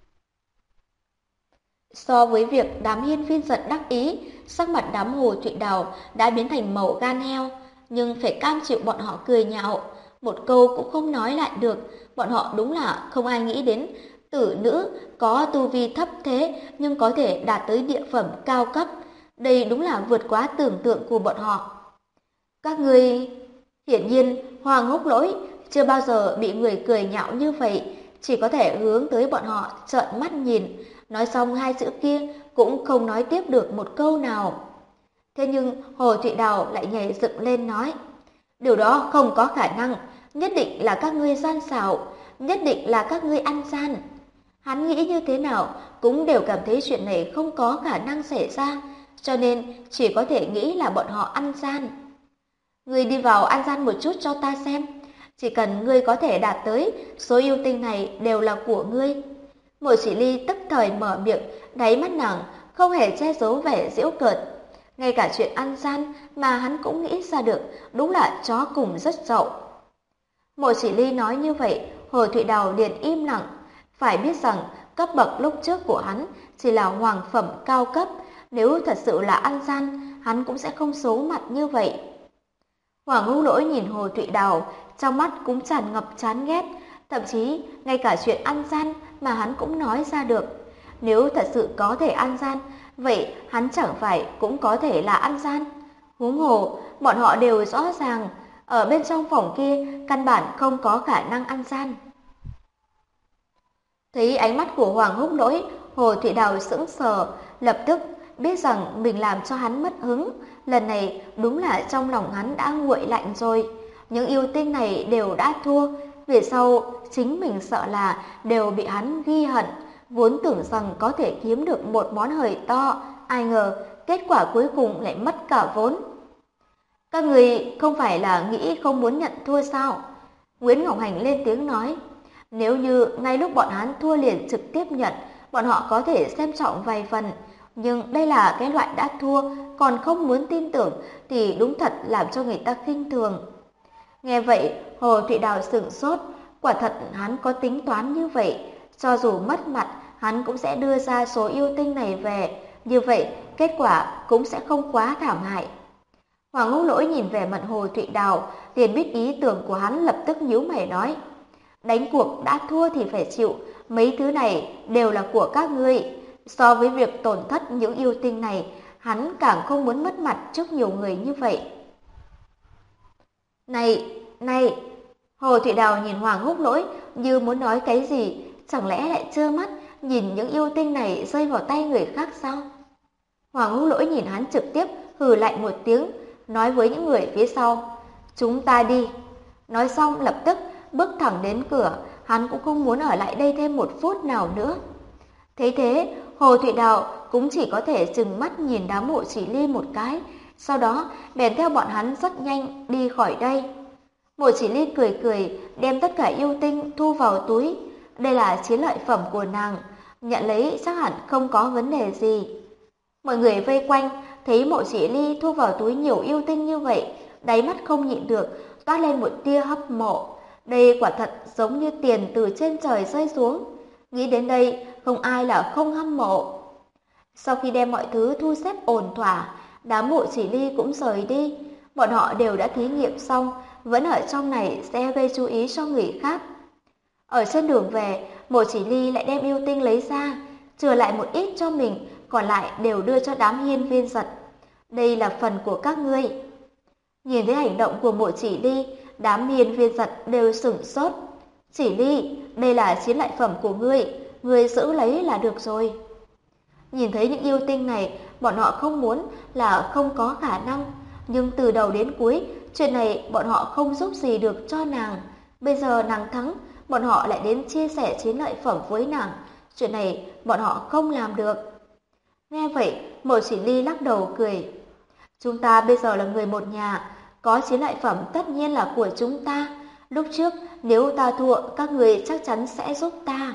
So với việc đám hiên viên giật đắc ý, sắc mặt đám Hồ Thụy Đào đã biến thành màu gan heo, nhưng phải cam chịu bọn họ cười nhạo. Một câu cũng không nói lại được, bọn họ đúng là không ai nghĩ đến tử nữ có tu vi thấp thế nhưng có thể đạt tới địa phẩm cao cấp. Đây đúng là vượt quá tưởng tượng của bọn họ. Các ngươi... Hiển nhiên, Hoàng Húc Lỗi chưa bao giờ bị người cười nhạo như vậy, chỉ có thể hướng tới bọn họ trợn mắt nhìn. Nói xong hai chữ kia cũng không nói tiếp được một câu nào. Thế nhưng Hồ Thụy Đào lại nhảy dựng lên nói, điều đó không có khả năng, nhất định là các ngươi gian xảo, nhất định là các ngươi ăn gian. Hắn nghĩ như thế nào cũng đều cảm thấy chuyện này không có khả năng xảy ra, cho nên chỉ có thể nghĩ là bọn họ ăn gian. Ngươi đi vào ăn gian một chút cho ta xem, chỉ cần ngươi có thể đạt tới, số yêu tinh này đều là của ngươi. Mộ Chỉ Ly tức thời mở miệng, đáy mắt nàng không hề che giấu vẻ giễu cợt. Ngay cả chuyện ăn gian mà hắn cũng nghĩ ra được, đúng là chó cùng rất dậu. Mộ Chỉ Ly nói như vậy, Hồ Thụy Đào liền im lặng. Phải biết rằng cấp bậc lúc trước của hắn chỉ là hoàng phẩm cao cấp, nếu thật sự là ăn gian, hắn cũng sẽ không xấu mặt như vậy. Hoàng Hữu Lỗi nhìn Hồ Thụy Đào, trong mắt cũng tràn ngập chán ghét, thậm chí ngay cả chuyện ăn gian mà hắn cũng nói ra được. Nếu thật sự có thể ăn gian, vậy hắn chẳng phải cũng có thể là ăn gian. Huống hồ, bọn họ đều rõ ràng, ở bên trong phòng kia căn bản không có khả năng ăn gian. Thấy ánh mắt của Hoàng Húc Lỗi, Hồ Thụy Đào sững sờ, lập tức biết rằng mình làm cho hắn mất hứng. Lần này đúng là trong lòng hắn đã nguội lạnh rồi. Những yêu tinh này đều đã thua, về sau chính mình sợ là đều bị hắn ghi hận. Vốn tưởng rằng có thể kiếm được một món hời to, ai ngờ kết quả cuối cùng lại mất cả vốn. Các người không phải là nghĩ không muốn nhận thua sao? Nguyễn Ngọc Hành lên tiếng nói. Nếu như ngay lúc bọn hắn thua liền trực tiếp nhận, bọn họ có thể xem trọng vài phần. Nhưng đây là cái loại đã thua, còn không muốn tin tưởng thì đúng thật làm cho người ta khinh thường. Nghe vậy, Hồ Thụy Đào sửng sốt, quả thật hắn có tính toán như vậy. Cho dù mất mặt, hắn cũng sẽ đưa ra số yêu tinh này về. Như vậy, kết quả cũng sẽ không quá thảm hại. Hoàng Hữu Lỗi nhìn về mặt Hồ Thụy Đào, liền biết ý tưởng của hắn, lập tức nhíu mày nói. Đánh cuộc đã thua thì phải chịu, mấy thứ này đều là của các ngươi. So với việc tổn thất những yêu tinh này, hắn càng không muốn mất mặt trước nhiều người như vậy. Này, Hồ Thụy Đào nhìn Hoàng Húc Lỗi như muốn nói cái gì, chẳng lẽ lại trơ mắt nhìn những yêu tinh này rơi vào tay người khác sao? Hoàng Húc Lỗi nhìn hắn trực tiếp hừ lạnh một tiếng, nói với những người phía sau, chúng ta đi. Nói xong lập tức bước thẳng đến cửa, hắn cũng không muốn ở lại đây thêm một phút nào nữa. Thấy thế, Hồ Thụy Đào cũng chỉ có thể trừng mắt nhìn đám Mộ Chỉ Ly một cái, sau đó bèn theo bọn hắn rất nhanh đi khỏi đây. Mộ Chỉ Ly cười cười, đem tất cả yêu tinh thu vào túi. Đây là chiến lợi phẩm của nàng, nhận lấy chắc hẳn không có vấn đề gì. Mọi người vây quanh thấy Mộ Chỉ Ly thu vào túi nhiều yêu tinh như vậy, đáy mắt không nhịn được toát lên một tia hâm mộ. Đây quả thật giống như tiền từ trên trời rơi xuống. Nghĩ đến đây, không ai là không hâm mộ. Sau khi đem mọi thứ thu xếp ổn thỏa, đám Mộ Chỉ Ly cũng rời đi. Bọn họ đều đã thí nghiệm xong, vẫn ở trong này sẽ gây chú ý cho người khác. Ở trên đường về, Mộ Chỉ Ly lại đem yêu tinh lấy ra, trừ lại một ít cho mình, còn lại đều đưa cho đám Hiên Viên Giật. Đây là phần của các ngươi. Nhìn thấy hành động của Mộ Chỉ Ly, đám Hiên Viên Giật đều sửng sốt. Chỉ Ly, đây là chiến lợi phẩm của ngươi giữ lấy là được rồi. Nhìn thấy những yêu tinh này, bọn họ không muốn là không có khả năng, nhưng từ đầu đến cuối, chuyện này bọn họ không giúp gì được cho nàng. Bây giờ nàng thắng, bọn họ lại đến chia sẻ chiến lợi phẩm với nàng. Chuyện này bọn họ không làm được. Nghe vậy, Mộ Chỉ Ly lắc đầu cười. Chúng ta bây giờ là người một nhà, có chiến lợi phẩm tất nhiên là của chúng ta. Lúc trước, nếu ta thua, các người chắc chắn sẽ giúp ta.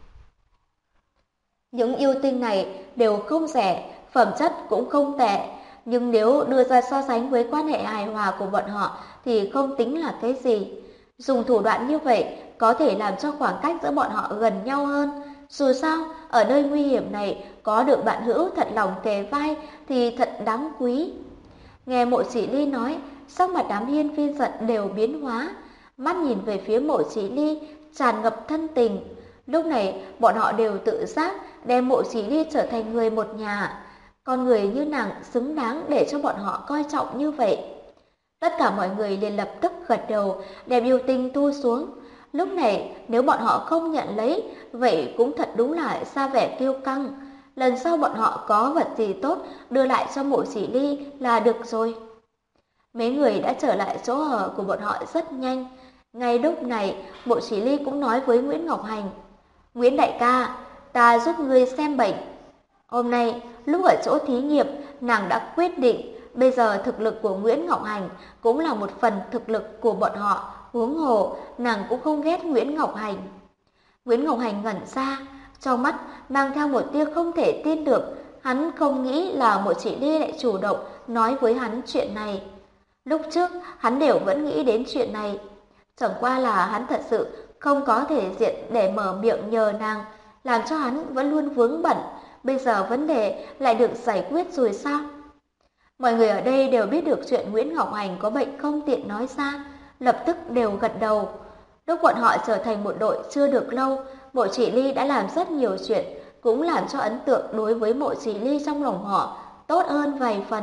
Những yêu tinh này đều không rẻ, phẩm chất cũng không tệ. Nhưng nếu đưa ra so sánh với quan hệ hài hòa của bọn họ thì không tính là cái gì. Dùng thủ đoạn như vậy có thể làm cho khoảng cách giữa bọn họ gần nhau hơn. Dù sao, ở nơi nguy hiểm này có được bạn hữu thật lòng kề vai thì thật đáng quý. Nghe Mộ Chỉ Ly nói, sắc mặt đám Hiên Viên Giật đều biến hóa. Mắt nhìn về phía Mộ Chỉ Ly tràn ngập thân tình. Lúc này bọn họ đều tự giác đem Mộ Chỉ Ly trở thành người một nhà. Con người như nàng xứng đáng để cho bọn họ coi trọng như vậy. Tất cả mọi người liền lập tức gật đầu, đem yêu tinh thu xuống. Lúc này nếu bọn họ không nhận lấy, vậy cũng thật đúng là ra vẻ kiêu căng. Lần sau bọn họ có vật gì tốt đưa lại cho Mộ Chỉ Ly là được rồi. Mấy người đã trở lại chỗ ở của bọn họ rất nhanh. Ngay lúc này, Mộ Chỉ Ly cũng nói với Nguyễn Ngọc Hành. Nguyễn đại ca, ta giúp ngươi xem bệnh. Hôm nay, lúc ở chỗ thí nghiệm, nàng đã quyết định, bây giờ thực lực của Nguyễn Ngọc Hành cũng là một phần thực lực của bọn họ. Huống hồ, nàng cũng không ghét Nguyễn Ngọc Hành. Nguyễn Ngọc Hành ngẩn ra, trong mắt mang theo một tia không thể tin được. Hắn không nghĩ là Mộ Chỉ Ly lại chủ động nói với hắn chuyện này. Lúc trước, hắn đều vẫn nghĩ đến chuyện này. Chẳng qua là hắn thật sự không có thể diện để mở miệng nhờ nàng, làm cho hắn vẫn luôn vướng bận. Bây giờ vấn đề lại được giải quyết rồi sao? Mọi người ở đây đều biết được chuyện Nguyễn Ngọc Hành có bệnh không tiện nói ra, lập tức đều gật đầu. Lúc bọn họ trở thành một đội chưa được lâu, Mộ Chỉ Ly đã làm rất nhiều chuyện, cũng làm cho ấn tượng đối với Mộ Chỉ Ly trong lòng họ tốt hơn vài phần.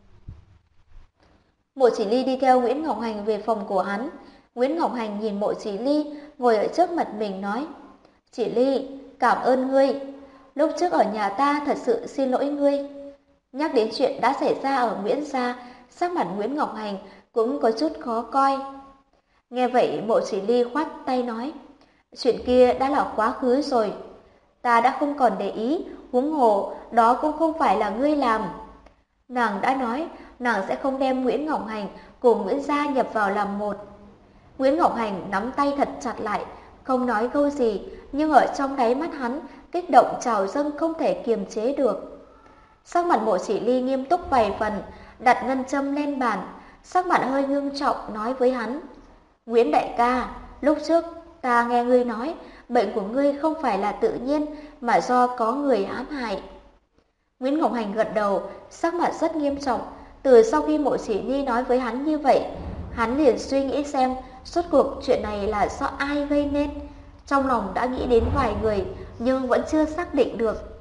Mộ Chỉ Ly đi theo Nguyễn Ngọc Hành về phòng của hắn. Nguyễn Ngọc Hành nhìn Mộ Chỉ Ly ngồi ở trước mặt mình nói: Chỉ Ly, cảm ơn ngươi. Lúc trước ở nhà ta thật sự xin lỗi ngươi. Nhắc đến chuyện đã xảy ra ở Nguyễn gia, sắc mặt Nguyễn Ngọc Hành cũng có chút khó coi. Nghe vậy Mộ Chỉ Ly khoát tay nói: chuyện kia đã là quá khứ rồi, ta đã không còn để ý, huống hồ đó cũng không phải là ngươi làm. Nàng đã nói nàng sẽ không đem Nguyễn Ngọc Hành cùng Nguyễn gia nhập vào làm một. Nguyễn Ngọc Hành nắm tay thật chặt lại, không nói câu gì, nhưng ở trong đáy mắt hắn kích động trào dâng không thể kiềm chế được. Sắc mặt Mộ Chỉ Ly nghiêm túc vài phần, đặt ngân châm lên bàn, sắc mặt hơi ngưng trọng nói với hắn: Nguyễn đại ca, lúc trước ta nghe ngươi nói bệnh của ngươi không phải là tự nhiên mà do có người ám hại. Nguyễn Ngọc Hành gật đầu, sắc mặt rất nghiêm trọng. Từ sau khi Mộ Chỉ Ly nói với hắn như vậy, Hắn liền suy nghĩ xem rốt cuộc chuyện này là do ai gây nên. Trong lòng đã nghĩ đến vài người nhưng vẫn chưa xác định được.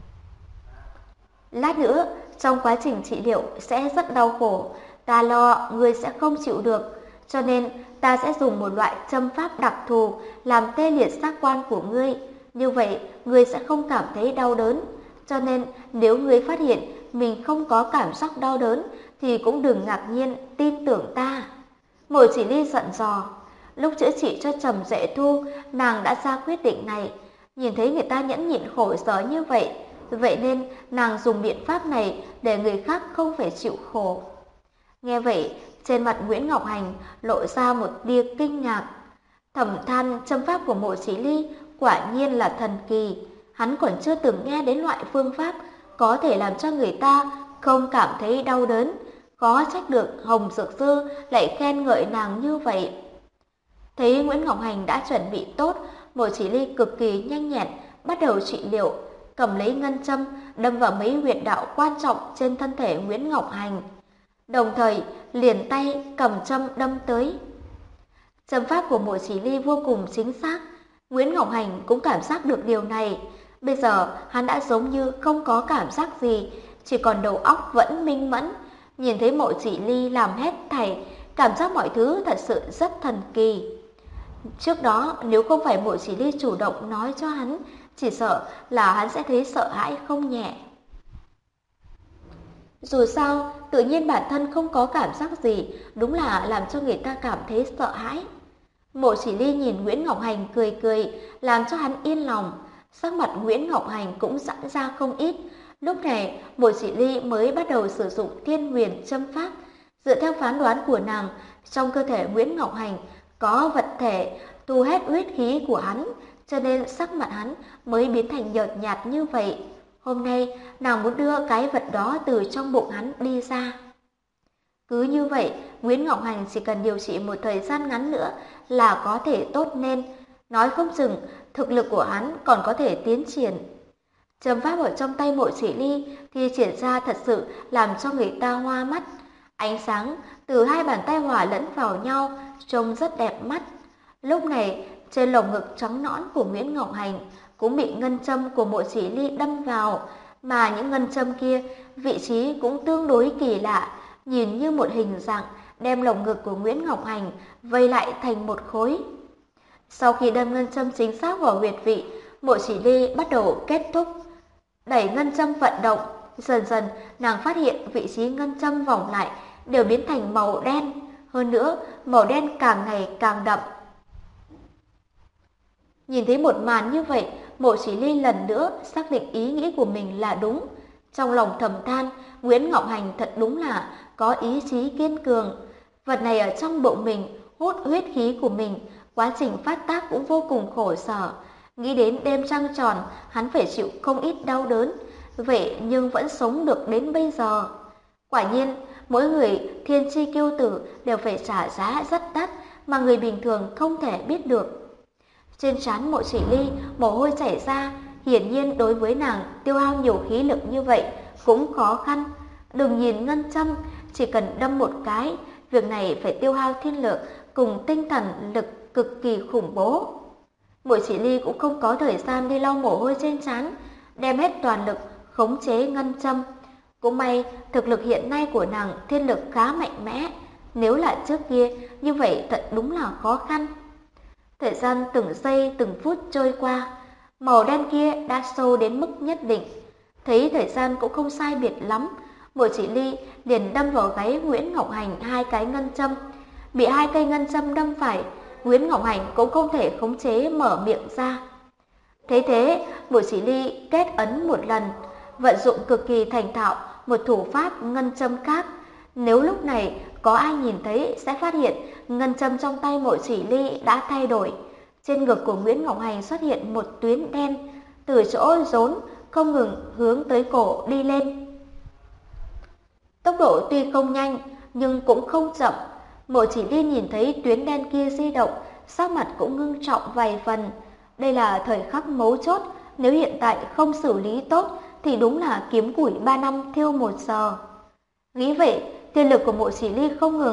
Lát nữa, trong quá trình trị liệu sẽ rất đau khổ, ta lo ngươi sẽ không chịu được, cho nên ta sẽ dùng một loại châm pháp đặc thù làm tê liệt giác quan của ngươi. Như vậy, ngươi sẽ không cảm thấy đau đớn. Cho nên, nếu ngươi phát hiện mình không có cảm giác đau đớn, thì cũng đừng ngạc nhiên, tin tưởng ta. Mộ Chỉ Ly giận dò. Lúc chữa trị cho Trầm Duệ Thu, nàng đã ra quyết định này. Nhìn thấy người ta nhẫn nhịn khổ sở như vậy, vậy nên nàng dùng biện pháp này để người khác không phải chịu khổ. Nghe vậy, trên mặt Nguyễn Ngọc Hành lộ ra một tia kinh ngạc. Thầm than châm pháp của Mộ Chỉ Ly quả nhiên là thần kỳ. Hắn còn chưa từng nghe đến loại phương pháp có thể làm cho người ta không cảm thấy đau đớn. Có trách được Hồng Dược Sư lại khen ngợi nàng như vậy. Thấy Nguyễn Ngọc Hành đã chuẩn bị tốt, Mộ Chỉ Ly cực kỳ nhanh nhẹn bắt đầu trị liệu, cầm lấy ngân châm đâm vào mấy huyệt đạo quan trọng trên thân thể Nguyễn Ngọc Hành, đồng thời liền tay cầm châm đâm tới. Châm pháp của Mộ Chỉ Ly vô cùng chính xác, Nguyễn Ngọc Hành cũng cảm giác được điều này. Bây giờ hắn đã giống như không có cảm giác gì, chỉ còn đầu óc vẫn minh mẫn. Nhìn thấy Mộ Chỉ Ly làm hết thảy, cảm giác mọi thứ thật sự rất thần kỳ. Trước đó nếu không phải Mộ Chỉ Ly chủ động nói cho hắn, chỉ sợ là hắn sẽ thấy sợ hãi không nhẹ. Dù sao, tự nhiên bản thân không có cảm giác gì, đúng là làm cho người ta cảm thấy sợ hãi. Mộ Chỉ Ly nhìn Nguyễn Ngọc Hành cười cười, làm cho hắn yên lòng. Sắc mặt Nguyễn Ngọc Hành cũng giãn ra không ít. Lúc này, Mộ Chỉ Ly mới bắt đầu sử dụng Thiên Huyền châm pháp. Dựa theo phán đoán của nàng, trong cơ thể Nguyễn Ngọc Hành có vật thể thu hết huyết khí của hắn, cho nên sắc mặt hắn mới biến thành nhợt nhạt như vậy. Hôm nay, nàng muốn đưa cái vật đó từ trong bụng hắn đi ra. Cứ như vậy, Nguyễn Ngọc Hành chỉ cần điều trị một thời gian ngắn nữa là có thể tốt lên. Nói không chừng, thực lực của hắn còn có thể tiến triển. Châm pháp ở trong tay Mộ Chỉ Ly thì triển ra thật sự làm cho người ta hoa mắt. Ánh sáng từ hai bàn tay hòa lẫn vào nhau, trông rất đẹp mắt. Lúc này, trên lồng ngực trắng nõn của Nguyễn Ngọc Hành cũng bị ngân châm của Mộ Chỉ Ly đâm vào, mà những ngân châm kia vị trí cũng tương đối kỳ lạ, nhìn như một hình dạng đem lồng ngực của Nguyễn Ngọc Hành vây lại thành một khối. Sau khi đâm ngân châm chính xác vào huyệt vị, Mộ Chỉ Ly bắt đầu kết thúc đẩy ngân châm vận động. Dần dần nàng phát hiện vị trí ngân châm vòng lại đều biến thành màu đen, hơn nữa màu đen càng ngày càng đậm. Nhìn thấy một màn như vậy, Mộ Chỉ Ly lần nữa xác định ý nghĩ của mình là đúng. Trong lòng thầm than, Nguyễn Ngọc Hành thật đúng là có ý chí kiên cường. Vật này ở trong bụng mình hút huyết khí của mình, quá trình phát tác cũng vô cùng khổ sở. Nghĩ đến đêm trăng tròn, hắn phải chịu không ít đau đớn, vậy nhưng vẫn sống được đến bây giờ. Quả nhiên, mỗi người thiên chi kiêu tử đều phải trả giá rất đắt mà người bình thường không thể biết được. Trên trán Mộ Chỉ Ly mồ hôi chảy ra, hiển nhiên đối với nàng tiêu hao nhiều khí lực như vậy cũng khó khăn. Đừng nhìn ngân châm, chỉ cần đâm một cái, việc này phải tiêu hao thiên lực cùng tinh thần lực cực kỳ khủng bố. Mộ Chỉ Ly cũng không có thời gian đi lau mồ hôi trên trán, đem hết toàn lực khống chế ngân châm. Cũng may thực lực hiện nay của nàng thiên lực khá mạnh mẽ, nếu là trước kia như vậy thật đúng là khó khăn. Thời gian từng giây từng phút trôi qua, màu đen kia đã sâu đến mức nhất định. Thấy thời gian cũng không sai biệt lắm, Mộ Chỉ Ly liền đâm vào gáy Nguyễn Ngọc Hành 2 cái ngân châm. Bị 2 cây ngân châm đâm phải, Nguyễn Ngọc Hành cũng không thể khống chế mở miệng ra. Thế thế, Mộ Chỉ Ly kết ấn một lần, vận dụng cực kỳ thành thạo một thủ pháp ngân châm khác. Nếu lúc này có ai nhìn thấy sẽ phát hiện ngân châm trong tay Mộ Chỉ Ly đã thay đổi. Trên ngực của Nguyễn Ngọc Hành xuất hiện một tuyến đen, từ chỗ rốn không ngừng hướng tới cổ đi lên. Tốc độ tuy không nhanh nhưng cũng không chậm. Mộ Chỉ Ly nhìn thấy tuyến đen kia di động, sắc mặt cũng ngưng trọng vài phần. Đây là thời khắc mấu chốt, nếu hiện tại không xử lý tốt thì đúng là kiếm củi 3 năm thiêu 1 giờ. Nghĩ vậy, thiên lực của Mộ Chỉ Ly không ngừng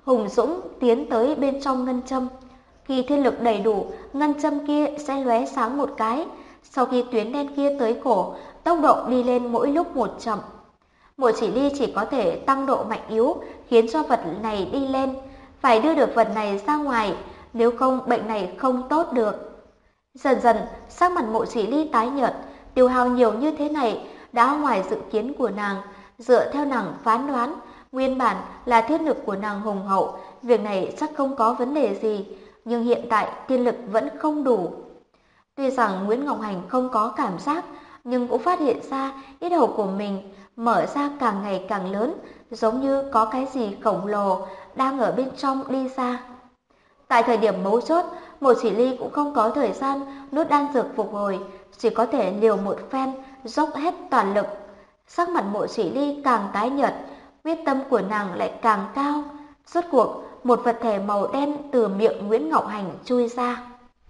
hùng dũng tiến tới bên trong ngân châm. Khi thiên lực đầy đủ, ngân châm kia sẽ lóe sáng một cái. Sau khi tuyến đen kia tới cổ, tốc độ đi lên mỗi lúc một chậm. Mộ Chỉ Ly chỉ có thể tăng độ mạnh yếu, khiến cho vật này đi lên. Phải đưa được vật này ra ngoài, nếu không bệnh này không tốt được. Dần dần, sắc mặt Mộ Chỉ Ly tái nhợt, tiêu hao nhiều như thế này đã ngoài dự kiến của nàng. Dựa theo nàng phán đoán, nguyên bản là thiên lực của nàng hùng hậu, việc này chắc không có vấn đề gì, nhưng hiện tại thiên lực vẫn không đủ. Tuy rằng Nguyễn Ngọc Hành không có cảm giác, nhưng cũng phát hiện ra yết hầu của mình mở ra càng ngày càng lớn, giống như có cái gì khổng lồ đang ở bên trong đi ra. Tại thời điểm mấu chốt, Mộ Chỉ Ly cũng không có thời gian nuốt đan dược phục hồi, chỉ có thể liều một phen, dốc hết toàn lực. Sắc mặt Mộ Chỉ Ly càng tái nhợt, quyết tâm của nàng lại càng cao. Rốt cuộc, một vật thể màu đen từ miệng Nguyễn Ngọc Hành chui ra.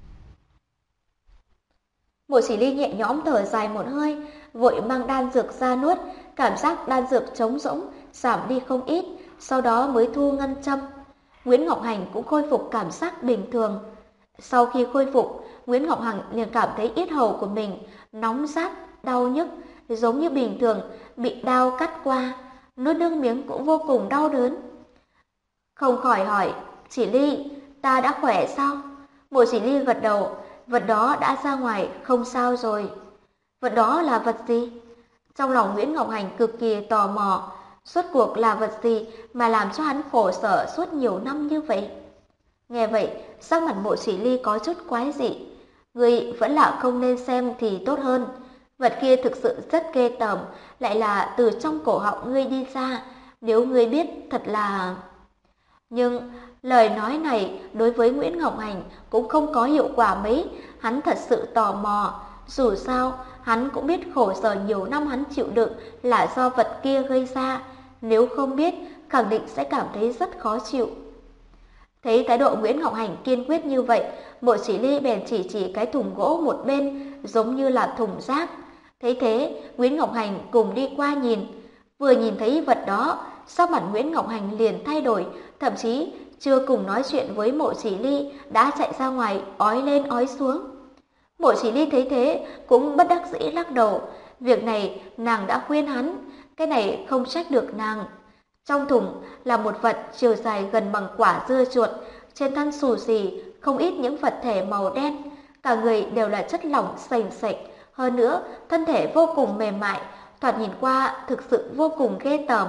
Mộ Chỉ Ly nhẹ nhõm thở dài một hơi, vội mang đan dược ra nuốt, cảm giác đan dược trống rỗng, giảm đi không ít, sau đó mới thu ngân châm. Nguyễn Ngọc Hành cũng khôi phục cảm giác bình thường. Sau khi khôi phục, Nguyễn Ngọc Hành liền cảm thấy yết hầu của mình nóng rát, đau nhức, giống như bình thường bị đao cắt qua, nuốt nước miếng cũng vô cùng đau đớn. Không khỏi hỏi, Chỉ Ly, ta đã khỏe sao? Mộ Chỉ Ly gật đầu, vật đó đã ra ngoài, không sao rồi. Vật đó là vật gì? Trong lòng Nguyễn Ngọc Hành cực kỳ tò mò, rốt cuộc là vật gì mà làm cho hắn khổ sở suốt nhiều năm như vậy? Nghe vậy, sắc mặt Mộ Chỉ Ly có chút quái dị. Ngươi vẫn là không nên xem thì tốt hơn. Vật kia thực sự rất ghê tởm, lại là từ trong cổ họng ngươi đi ra. Nếu ngươi biết thật là... Nhưng lời nói này đối với Nguyễn Ngọc Hành cũng không có hiệu quả mấy. Hắn thật sự tò mò. Dù sao, hắn cũng biết khổ sở nhiều năm hắn chịu đựng là do vật kia gây ra. Nếu không biết, khẳng định sẽ cảm thấy rất khó chịu. Thấy thái độ Nguyễn Ngọc Hành kiên quyết như vậy, Mộ Chỉ Ly bèn chỉ cái thùng gỗ một bên, giống như là thùng rác. Thấy thế, Nguyễn Ngọc Hành cùng đi qua nhìn. Vừa nhìn thấy vật đó, sắc mặt Nguyễn Ngọc Hành liền thay đổi, thậm chí chưa cùng nói chuyện với Mộ Chỉ Ly đã chạy ra ngoài ói lên ói xuống. Mộ Chỉ Ly thấy thế cũng bất đắc dĩ lắc đầu. Việc này nàng đã khuyên hắn, cái này không trách được nàng. Trong thùng là một vật chiều dài gần bằng quả dưa chuột, trên thân xù xì không ít những vật thể màu đen, cả người đều là chất lỏng sền sệt, hơn nữa thân thể vô cùng mềm mại, thoạt nhìn qua thực sự vô cùng ghê tởm.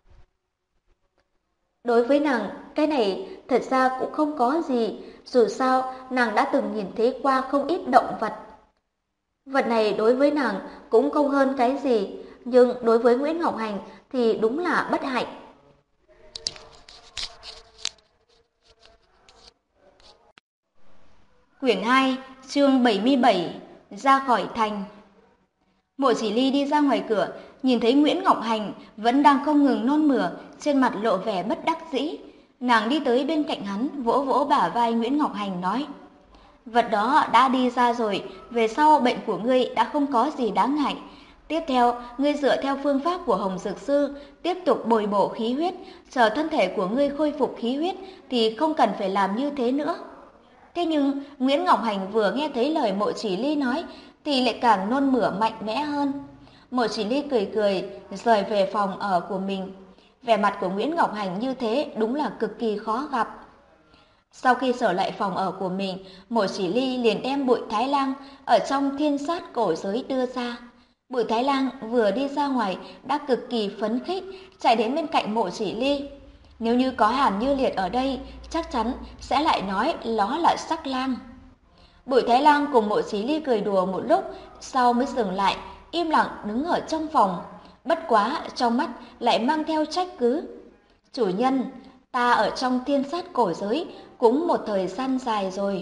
Đối với nàng, cái này thật ra cũng không có gì, dù sao nàng đã từng nhìn thấy qua không ít động vật. Vật này đối với nàng cũng không hơn cái gì, nhưng đối với Nguyễn Ngọc Hành thì đúng là bất hạnh. Quyển 2, chương 77, ra khỏi thành. Mộ Chỉ Ly đi ra ngoài cửa, nhìn thấy Nguyễn Ngọc Hành vẫn đang không ngừng nôn mửa, trên mặt lộ vẻ bất đắc dĩ. Nàng đi tới bên cạnh hắn, vỗ vỗ bả vai Nguyễn Ngọc Hành nói: Vật đó đã đi ra rồi, về sau bệnh của ngươi đã không có gì đáng ngại. Tiếp theo, ngươi dựa theo phương pháp của Hồng Dược Sư, tiếp tục bồi bổ khí huyết, chờ thân thể của ngươi khôi phục khí huyết thì không cần phải làm như thế nữa. Thế nhưng, Nguyễn Ngọc Hành vừa nghe thấy lời Mộ Chỉ Ly nói thì lại càng nôn mửa mạnh mẽ hơn. Mộ Chỉ Ly cười cười, rời về phòng ở của mình. Vẻ mặt của Nguyễn Ngọc Hành như thế đúng là cực kỳ khó gặp. Sau khi trở lại phòng ở của mình, Mộ Chỉ Ly liền đem Bụi Thái Lang ở trong thiên sát cổ giới đưa ra. Bụi Thái Lang vừa đi ra ngoài đã cực kỳ phấn khích, chạy đến bên cạnh Mộ Chỉ Ly. Nếu như có Hàn Như Liệt ở đây, chắc chắn sẽ lại nói nó là sắc lang. Bụi Thái Lang cùng Mộ Chỉ Ly cười đùa một lúc, sau mới dừng lại, im lặng đứng ở trong phòng. Bất quá trong mắt lại mang theo trách cứ. Chủ nhân, ta ở trong thiên sát cổ giới cũng một thời gian dài rồi.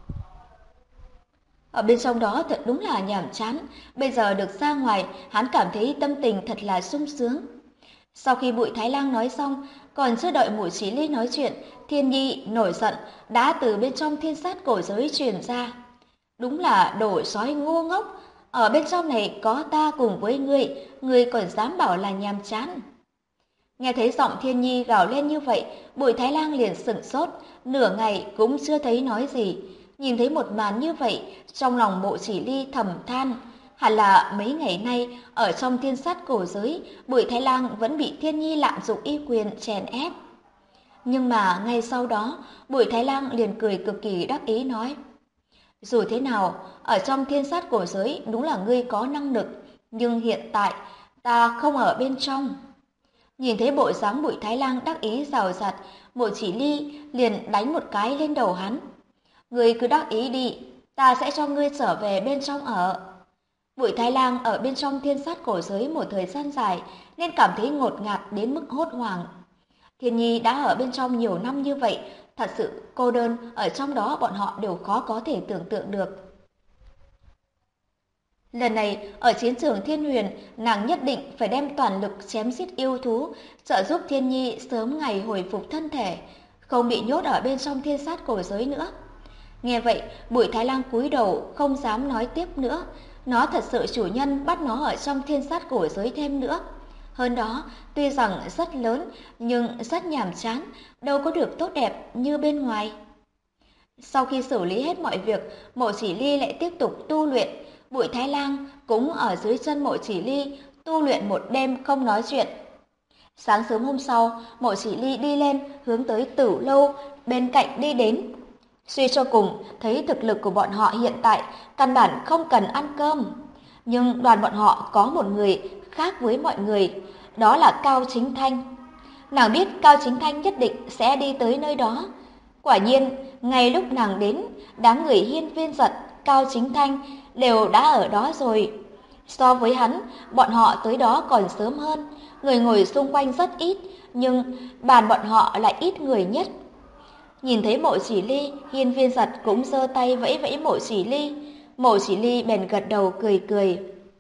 Ở bên trong đó thật đúng là nhàm chán, bây giờ được ra ngoài, hắn cảm thấy tâm tình thật là sung sướng. Sau khi Bụi Thái Lang nói xong, còn chưa đợi Mộ Chỉ Ly nói chuyện, Thiên Nhi nổi giận đã từ bên trong thiên sát cổ giới truyền ra. Đúng là đồ sói ngu ngốc, ở bên trong này có ta cùng với ngươi còn dám bảo là nhàm chán. Nghe thấy giọng Thiên Nhi gào lên như vậy, Bùi Thái Lang liền sửng sốt, nửa ngày cũng chưa thấy nói gì. Nhìn thấy một màn như vậy, trong lòng Mộ Chỉ Ly thầm than, hẳn là mấy ngày nay ở trong thiên sát cổ giới, Bùi Thái Lang vẫn bị Thiên Nhi lạm dụng y quyền chèn ép. Nhưng mà ngay sau đó, Bùi Thái Lang liền cười cực kỳ đắc ý nói: dù thế nào, ở trong thiên sát cổ giới đúng là ngươi có năng lực, nhưng hiện tại ta không ở bên trong. Nhìn thấy bộ dáng Bùi Thái Lang đắc ý giàu giặt, Mộ Chỉ Ly liền đánh một cái lên đầu hắn. Ngươi cứ đắc ý đi, ta sẽ cho ngươi trở về bên trong ở. Bùi Thái Lang ở bên trong thiên sát cổ giới một thời gian dài nên cảm thấy ngột ngạt đến mức hốt hoảng. Thiên Nhi đã ở bên trong nhiều năm như vậy, thật sự cô đơn, ở trong đó bọn họ đều khó có thể tưởng tượng được. Lần này, ở chiến trường Thiên Huyền, nàng nhất định phải đem toàn lực chém giết yêu thú, trợ giúp Thiên Nhi sớm ngày hồi phục thân thể, không bị nhốt ở bên trong thiên sát cổ giới nữa. Nghe vậy, Bùi Thái Lang cúi đầu không dám nói tiếp nữa, nó thật sự chủ nhân bắt nó ở trong thiên sát cổ giới thêm nữa. Hơn đó, tuy rằng rất lớn, nhưng rất nhàm chán, đâu có được tốt đẹp như bên ngoài. Sau khi xử lý hết mọi việc, Mộ Chỉ Ly lại tiếp tục tu luyện. Bùi Thái Lang cũng ở dưới chân Mộ Chỉ Ly, tu luyện một đêm không nói chuyện. Sáng sớm hôm sau, Mộ Chỉ Ly đi lên, hướng tới Tử Lâu, bên cạnh đi đến. Suy cho cùng, thấy thực lực của bọn họ hiện tại, căn bản không cần ăn cơm. Nhưng đoàn bọn họ có một người khác với mọi người, đó là Cao Chính Thanh. Nàng biết Cao Chính Thanh nhất định sẽ đi tới nơi đó. Quả nhiên, ngay lúc nàng đến, đám người Hiên Viên Giật, Cao Chính Thanh đều đã ở đó rồi. So với hắn, bọn họ tới đó còn sớm hơn, người ngồi xung quanh rất ít, nhưng bàn bọn họ lại ít người nhất. Nhìn thấy Mộ Chỉ Ly, Hiên Viên Giật cũng giơ tay vẫy vẫy Mộ Chỉ Ly. Mộ Chỉ Ly bèn gật đầu cười cười.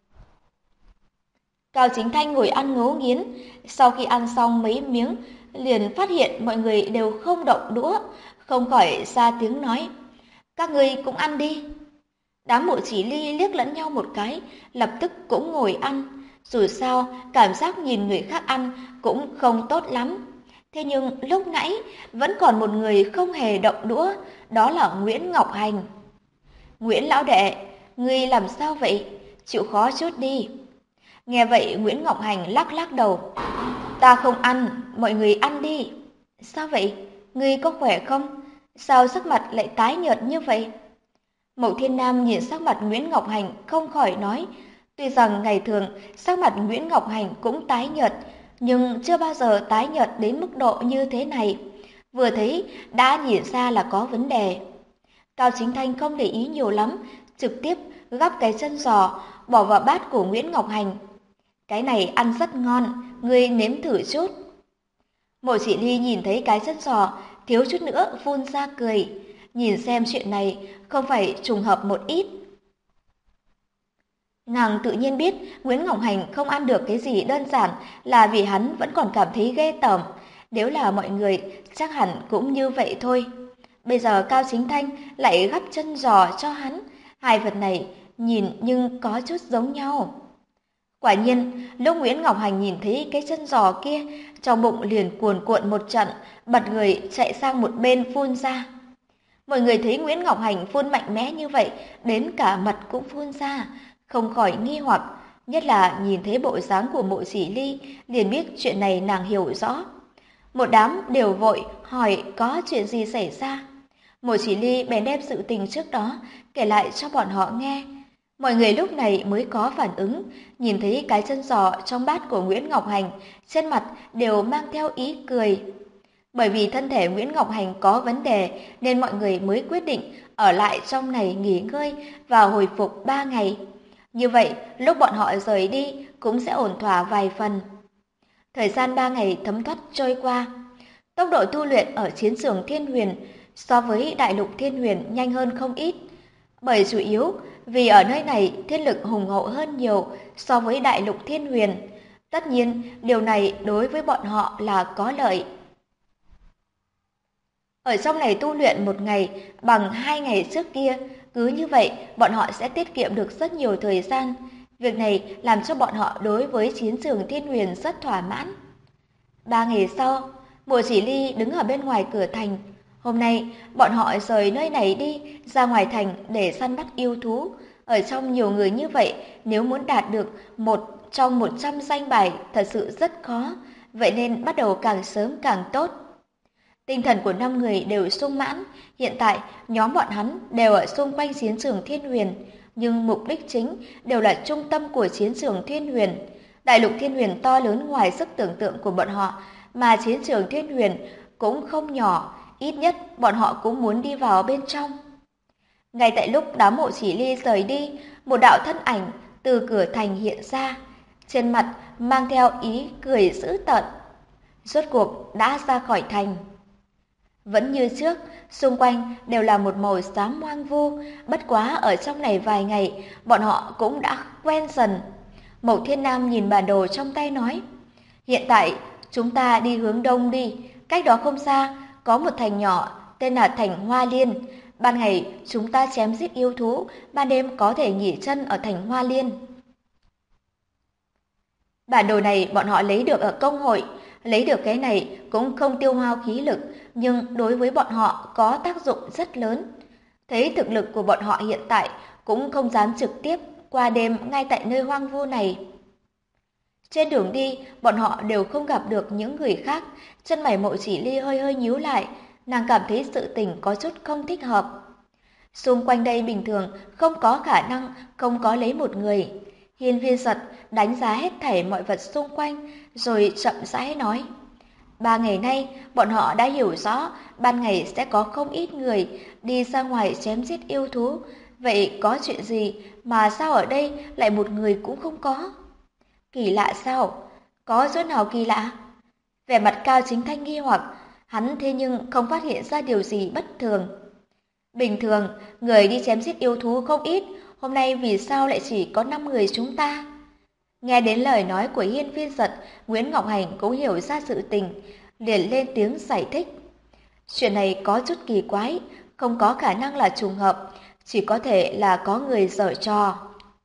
Cao Chính Thanh ngồi ăn ngấu nghiến, sau khi ăn xong mấy miếng, liền phát hiện mọi người đều không động đũa, không khỏi ra tiếng nói: các ngươi cũng ăn đi. Đám Mộ Chỉ Ly liếc lẫn nhau một cái, lập tức cũng ngồi ăn. Dù sao, cảm giác nhìn người khác ăn cũng không tốt lắm. Thế nhưng lúc nãy vẫn còn một người không hề động đũa, đó là Nguyễn Ngọc Hành. Nguyễn lão đệ, ngươi làm sao vậy? Chịu khó chút đi. Nghe vậy Nguyễn Ngọc Hành lắc lắc đầu. Ta không ăn, mọi người ăn đi. Sao vậy? Ngươi có khỏe không? Sao sắc mặt lại tái nhợt như vậy? Mậu Thiên Nam nhìn sắc mặt Nguyễn Ngọc Hành không khỏi nói. Tuy rằng ngày thường sắc mặt Nguyễn Ngọc Hành cũng tái nhợt, nhưng chưa bao giờ tái nhợt đến mức độ như thế này. Vừa thấy đã nhìn ra là có vấn đề. Cao Chính Thanh không để ý nhiều lắm, trực tiếp gắp cái chân giò bỏ vào bát của Nguyễn Ngọc Hành. Cái này ăn rất ngon, ngươi nếm thử chút. Mộ Chỉ Ly nhìn thấy cái chân giò, thiếu chút nữa phun ra cười. Nhìn xem chuyện này không phải trùng hợp một ít. Nàng tự nhiên biết Nguyễn Ngọc Hành không ăn được cái gì đơn giản là vì hắn vẫn còn cảm thấy ghê tởm. Nếu là mọi người chắc hẳn cũng như vậy thôi. Bây giờ Cao Chính Thanh lại gắp chân giò cho hắn. Hai vật này nhìn nhưng có chút giống nhau. Quả nhiên, lúc Nguyễn Ngọc Hành nhìn thấy cái chân giò kia, trong bụng liền cuồn cuộn một trận, bật người chạy sang một bên phun ra. Mọi người thấy Nguyễn Ngọc Hành phun mạnh mẽ như vậy, đến cả mật cũng phun ra, không khỏi nghi hoặc, nhất là nhìn thấy bộ dáng của Mộ Chỉ Ly, liền biết chuyện này nàng hiểu rõ. Một đám đều vội hỏi có chuyện gì xảy ra. Mộ Chỉ Ly bèn đem sự tình trước đó kể lại cho bọn họ nghe. Mọi người lúc này mới có phản ứng, nhìn thấy cái chân giò trong bát của Nguyễn Ngọc Hành, trên mặt đều mang theo ý cười. Bởi vì thân thể Nguyễn Ngọc Hành có vấn đề nên mọi người mới quyết định ở lại trong này nghỉ ngơi và hồi phục 3 ngày. Như vậy, lúc bọn họ rời đi cũng sẽ ổn thỏa vài phần. Thời gian 3 ngày thấm thoát trôi qua. Tốc độ tu luyện ở chiến trường Thiên Huyền so với đại lục Thiên Huyền nhanh hơn không ít. Bởi chủ yếu vì ở nơi này thiên lực hùng hậu hơn nhiều so với đại lục Thiên Huyền. Tất nhiên, điều này đối với bọn họ là có lợi. Ở trong này tu luyện một ngày bằng 2 ngày trước kia, cứ như vậy bọn họ sẽ tiết kiệm được rất nhiều thời gian. Việc này làm cho bọn họ đối với chiến trường Thiên Huyền rất thỏa mãn. 3 ngày sau, Mộ Chỉ Ly đứng ở bên ngoài cửa thành. Hôm nay, bọn họ rời nơi này đi ra ngoài thành để săn bắt yêu thú. Ở trong nhiều người như vậy, nếu muốn đạt được một trong 100 danh bài thật sự rất khó, vậy nên bắt đầu càng sớm càng tốt. Tinh thần của 5 người đều sung mãn, hiện tại nhóm bọn hắn đều ở xung quanh chiến trường Thiên Huyền, nhưng mục đích chính đều là trung tâm của chiến trường Thiên Huyền. Đại lục Thiên Huyền to lớn ngoài sức tưởng tượng của bọn họ, mà chiến trường Thiên Huyền cũng không nhỏ, ít nhất bọn họ cũng muốn đi vào bên trong. Ngay tại lúc đám Mộ Chỉ Ly rời đi, một đạo thân ảnh từ cửa thành hiện ra, trên mặt mang theo ý cười dữ tợn. Rốt cuộc đã ra khỏi thành. Vẫn như trước, xung quanh đều là một màu xám hoang vu, bất quá ở trong này vài ngày, bọn họ cũng đã quen dần. Mộc Thiên Nam nhìn bản đồ trong tay nói, hiện tại chúng ta đi hướng đông đi, cách đó không xa, có một thành nhỏ tên là thành Hoa Liên. Ban ngày chúng ta chém giết yêu thú, ban đêm có thể nghỉ chân ở thành Hoa Liên. Bản đồ này bọn họ lấy được ở công hội, lấy được cái này cũng không tiêu hao khí lực, nhưng đối với bọn họ có tác dụng rất lớn. Thấy thực lực của bọn họ hiện tại cũng không dám trực tiếp qua đêm ngay tại nơi hoang vu này. Trên đường đi, bọn họ đều không gặp được những người khác, chân mày Mộ Chỉ Ly hơi hơi nhíu lại, nàng cảm thấy sự tình có chút không thích hợp. Xung quanh đây bình thường không có khả năng không có lấy một người. Hiên Viên Giật đánh giá hết thảy mọi vật xung quanh, rồi chậm rãi nói. 3 ngày nay, bọn họ đã hiểu rõ ban ngày sẽ có không ít người đi ra ngoài chém giết yêu thú. Vậy có chuyện gì mà sao ở đây lại một người cũng không có? Kỳ lạ sao? Có chỗ nào kỳ lạ? Vẻ mặt Cao Chính Thanh nghi hoặc, hắn thế nhưng không phát hiện ra điều gì bất thường. Bình thường, người đi chém giết yêu thú không ít, hôm nay vì sao lại chỉ có 5 người chúng ta? Nghe đến lời nói của Hiên Viên Giật, Nguyễn Ngọc Hành cũng hiểu ra sự tình, liền lên tiếng giải thích. Chuyện này có chút kỳ quái, không có khả năng là trùng hợp, chỉ có thể là có người giở trò.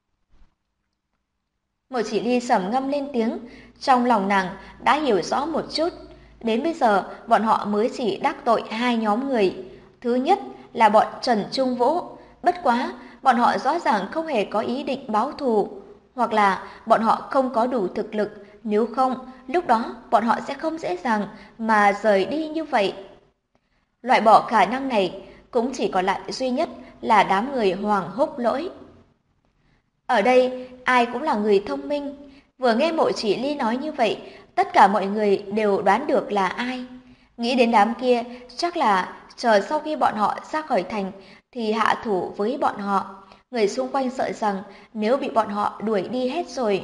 Mộ Chỉ Ly sầm ngâm lên tiếng, trong lòng nàng đã hiểu rõ một chút. Đến bây giờ, bọn họ mới chỉ đắc tội 2 nhóm người. Thứ nhất là bọn Trần Trung Vũ, bất quá, bọn họ rõ ràng không hề có ý định báo thù, hoặc là bọn họ không có đủ thực lực, nếu không, lúc đó bọn họ sẽ không dễ dàng mà rời đi như vậy. Loại bỏ khả năng này, cũng chỉ còn lại duy nhất là đám người Hoàng Húc Lỗi. Ở đây, ai cũng là người thông minh, vừa nghe Mộ Chỉ Ly nói như vậy, tất cả mọi người đều đoán được là ai. Nghĩ đến đám kia, chắc là chờ sau khi bọn họ ra khỏi thành thì hạ thủ với bọn họ. Người xung quanh sợ rằng nếu bị bọn họ đuổi đi hết rồi.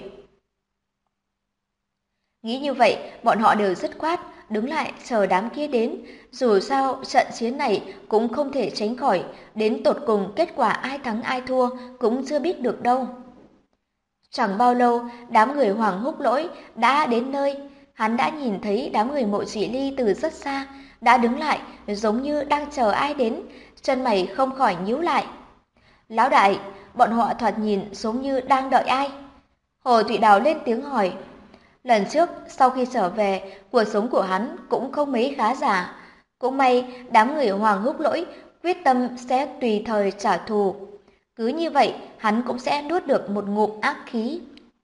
Nghĩ như vậy, bọn họ đều dứt khoát, đứng lại chờ đám kia đến. Dù sao, trận chiến này cũng không thể tránh khỏi, đến tột cùng kết quả ai thắng ai thua cũng chưa biết được đâu. Chẳng bao lâu, đám người Hoàng Húc Lỗi đã đến nơi. Hắn đã nhìn thấy đám người Mộ Chỉ Ly từ rất xa, đã đứng lại giống như đang chờ ai đến, chân mày không khỏi nhíu lại. Lão đại, bọn họ thoạt nhìn giống như đang đợi ai? Hồ Thụy Đào lên tiếng hỏi. Lần trước, sau khi trở về, cuộc sống của hắn cũng không mấy khá giả. Cũng may, đám người Hoàng Húc Lỗi quyết tâm sẽ tùy thời trả thù. Cứ như vậy, hắn cũng sẽ nuốt được một ngụm ác khí.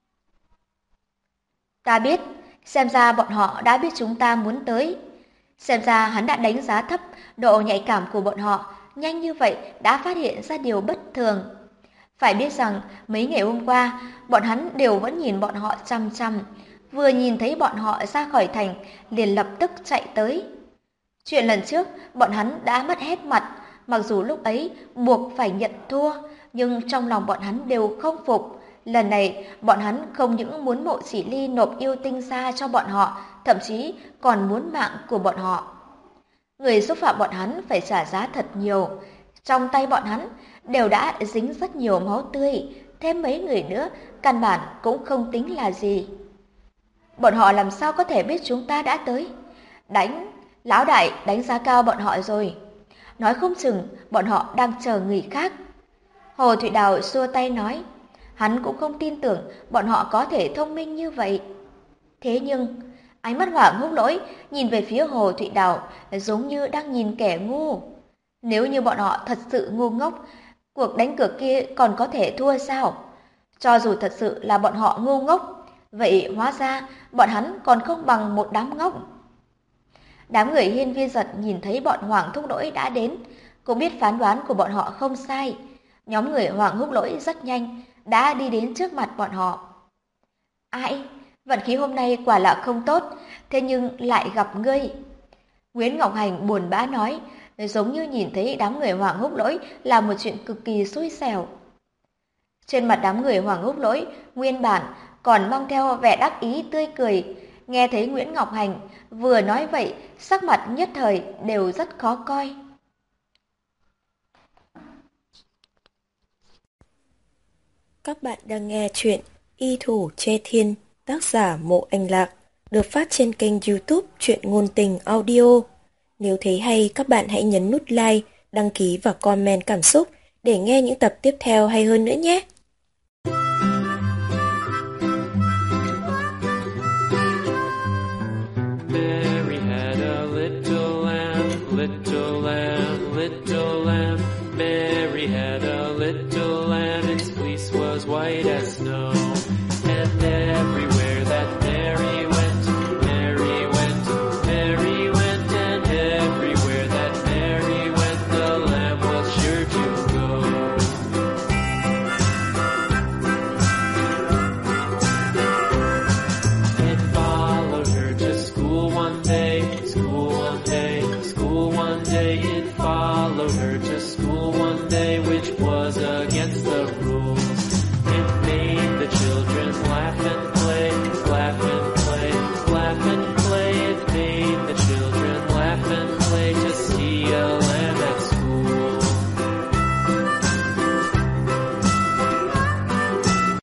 Ta biết, xem ra bọn họ đã biết chúng ta muốn tới. Xem ra hắn đã đánh giá thấp độ nhạy cảm của bọn họ, nhanh như vậy đã phát hiện ra điều bất thường. Phải biết rằng mấy ngày hôm qua, bọn hắn đều vẫn nhìn bọn họ chằm chằm, vừa nhìn thấy bọn họ ra khỏi thành, liền lập tức chạy tới. Chuyện lần trước, bọn hắn đã mất hết mặt, mặc dù lúc ấy buộc phải nhận thua, nhưng trong lòng bọn hắn đều không phục. Lần này, bọn hắn không những muốn Mộ Chỉ Ly nộp yêu tinh ra cho bọn họ, thậm chí còn muốn mạng của bọn họ. Người xúc phạm bọn hắn phải trả giá thật nhiều. Trong tay bọn hắn đều đã dính rất nhiều máu tươi, thêm mấy người nữa, căn bản cũng không tính là gì. Bọn họ làm sao có thể biết chúng ta đã tới? Lão đại đánh giá cao bọn họ rồi. Nói không chừng bọn họ đang chờ người khác. Hồ Thụy Đào xua tay nói, hắn cũng không tin tưởng bọn họ có thể thông minh như vậy. Thế nhưng, Ánh mắt Hoàng Húc Lỗi nhìn về phía Hồ Thụy Đào giống như đang nhìn kẻ ngu. Nếu như bọn họ thật sự ngu ngốc, cuộc đánh cược kia còn có thể thua sao? Cho dù thật sự là bọn họ ngu ngốc, vậy hóa ra bọn hắn còn không bằng một đám ngốc. Đám người Hiên Viên Giật nhìn thấy bọn Hoàng Thúc Lỗi đã đến, cũng biết phán đoán của bọn họ không sai. Nhóm người Hoàng Húc Lỗi rất nhanh đã đi đến trước mặt bọn họ. Ai? Vận khí hôm nay quả là không tốt, thế nhưng lại gặp ngươi. Nguyễn Ngọc Hành buồn bã nói, giống như nhìn thấy đám người Hoàng Húc Lỗi là một chuyện cực kỳ xui xẻo. Trên mặt đám người Hoàng Húc Lỗi nguyên bản còn mang theo vẻ đắc ý tươi cười, nghe thấy Nguyễn Ngọc Hành vừa nói vậy, sắc mặt nhất thời đều rất khó coi. Các bạn đang nghe chuyện Y Thủ Che Thiên, tác giả Mộ Anh Lạc, được phát trên kênh YouTube Truyện Ngôn Tình Audio. Nếu thấy hay, các bạn hãy nhấn nút like, đăng ký và comment cảm xúc để nghe những tập tiếp theo hay hơn nữa nhé. Mary had a little lamb, little lamb, little lamb. Mary had a little lamb, its fleece was white as snow. And everywhere that Mary went, Mary went, Mary went. And everywhere that Mary went, the lamb was sure to go. It followed her to school one day, school one day, school one day.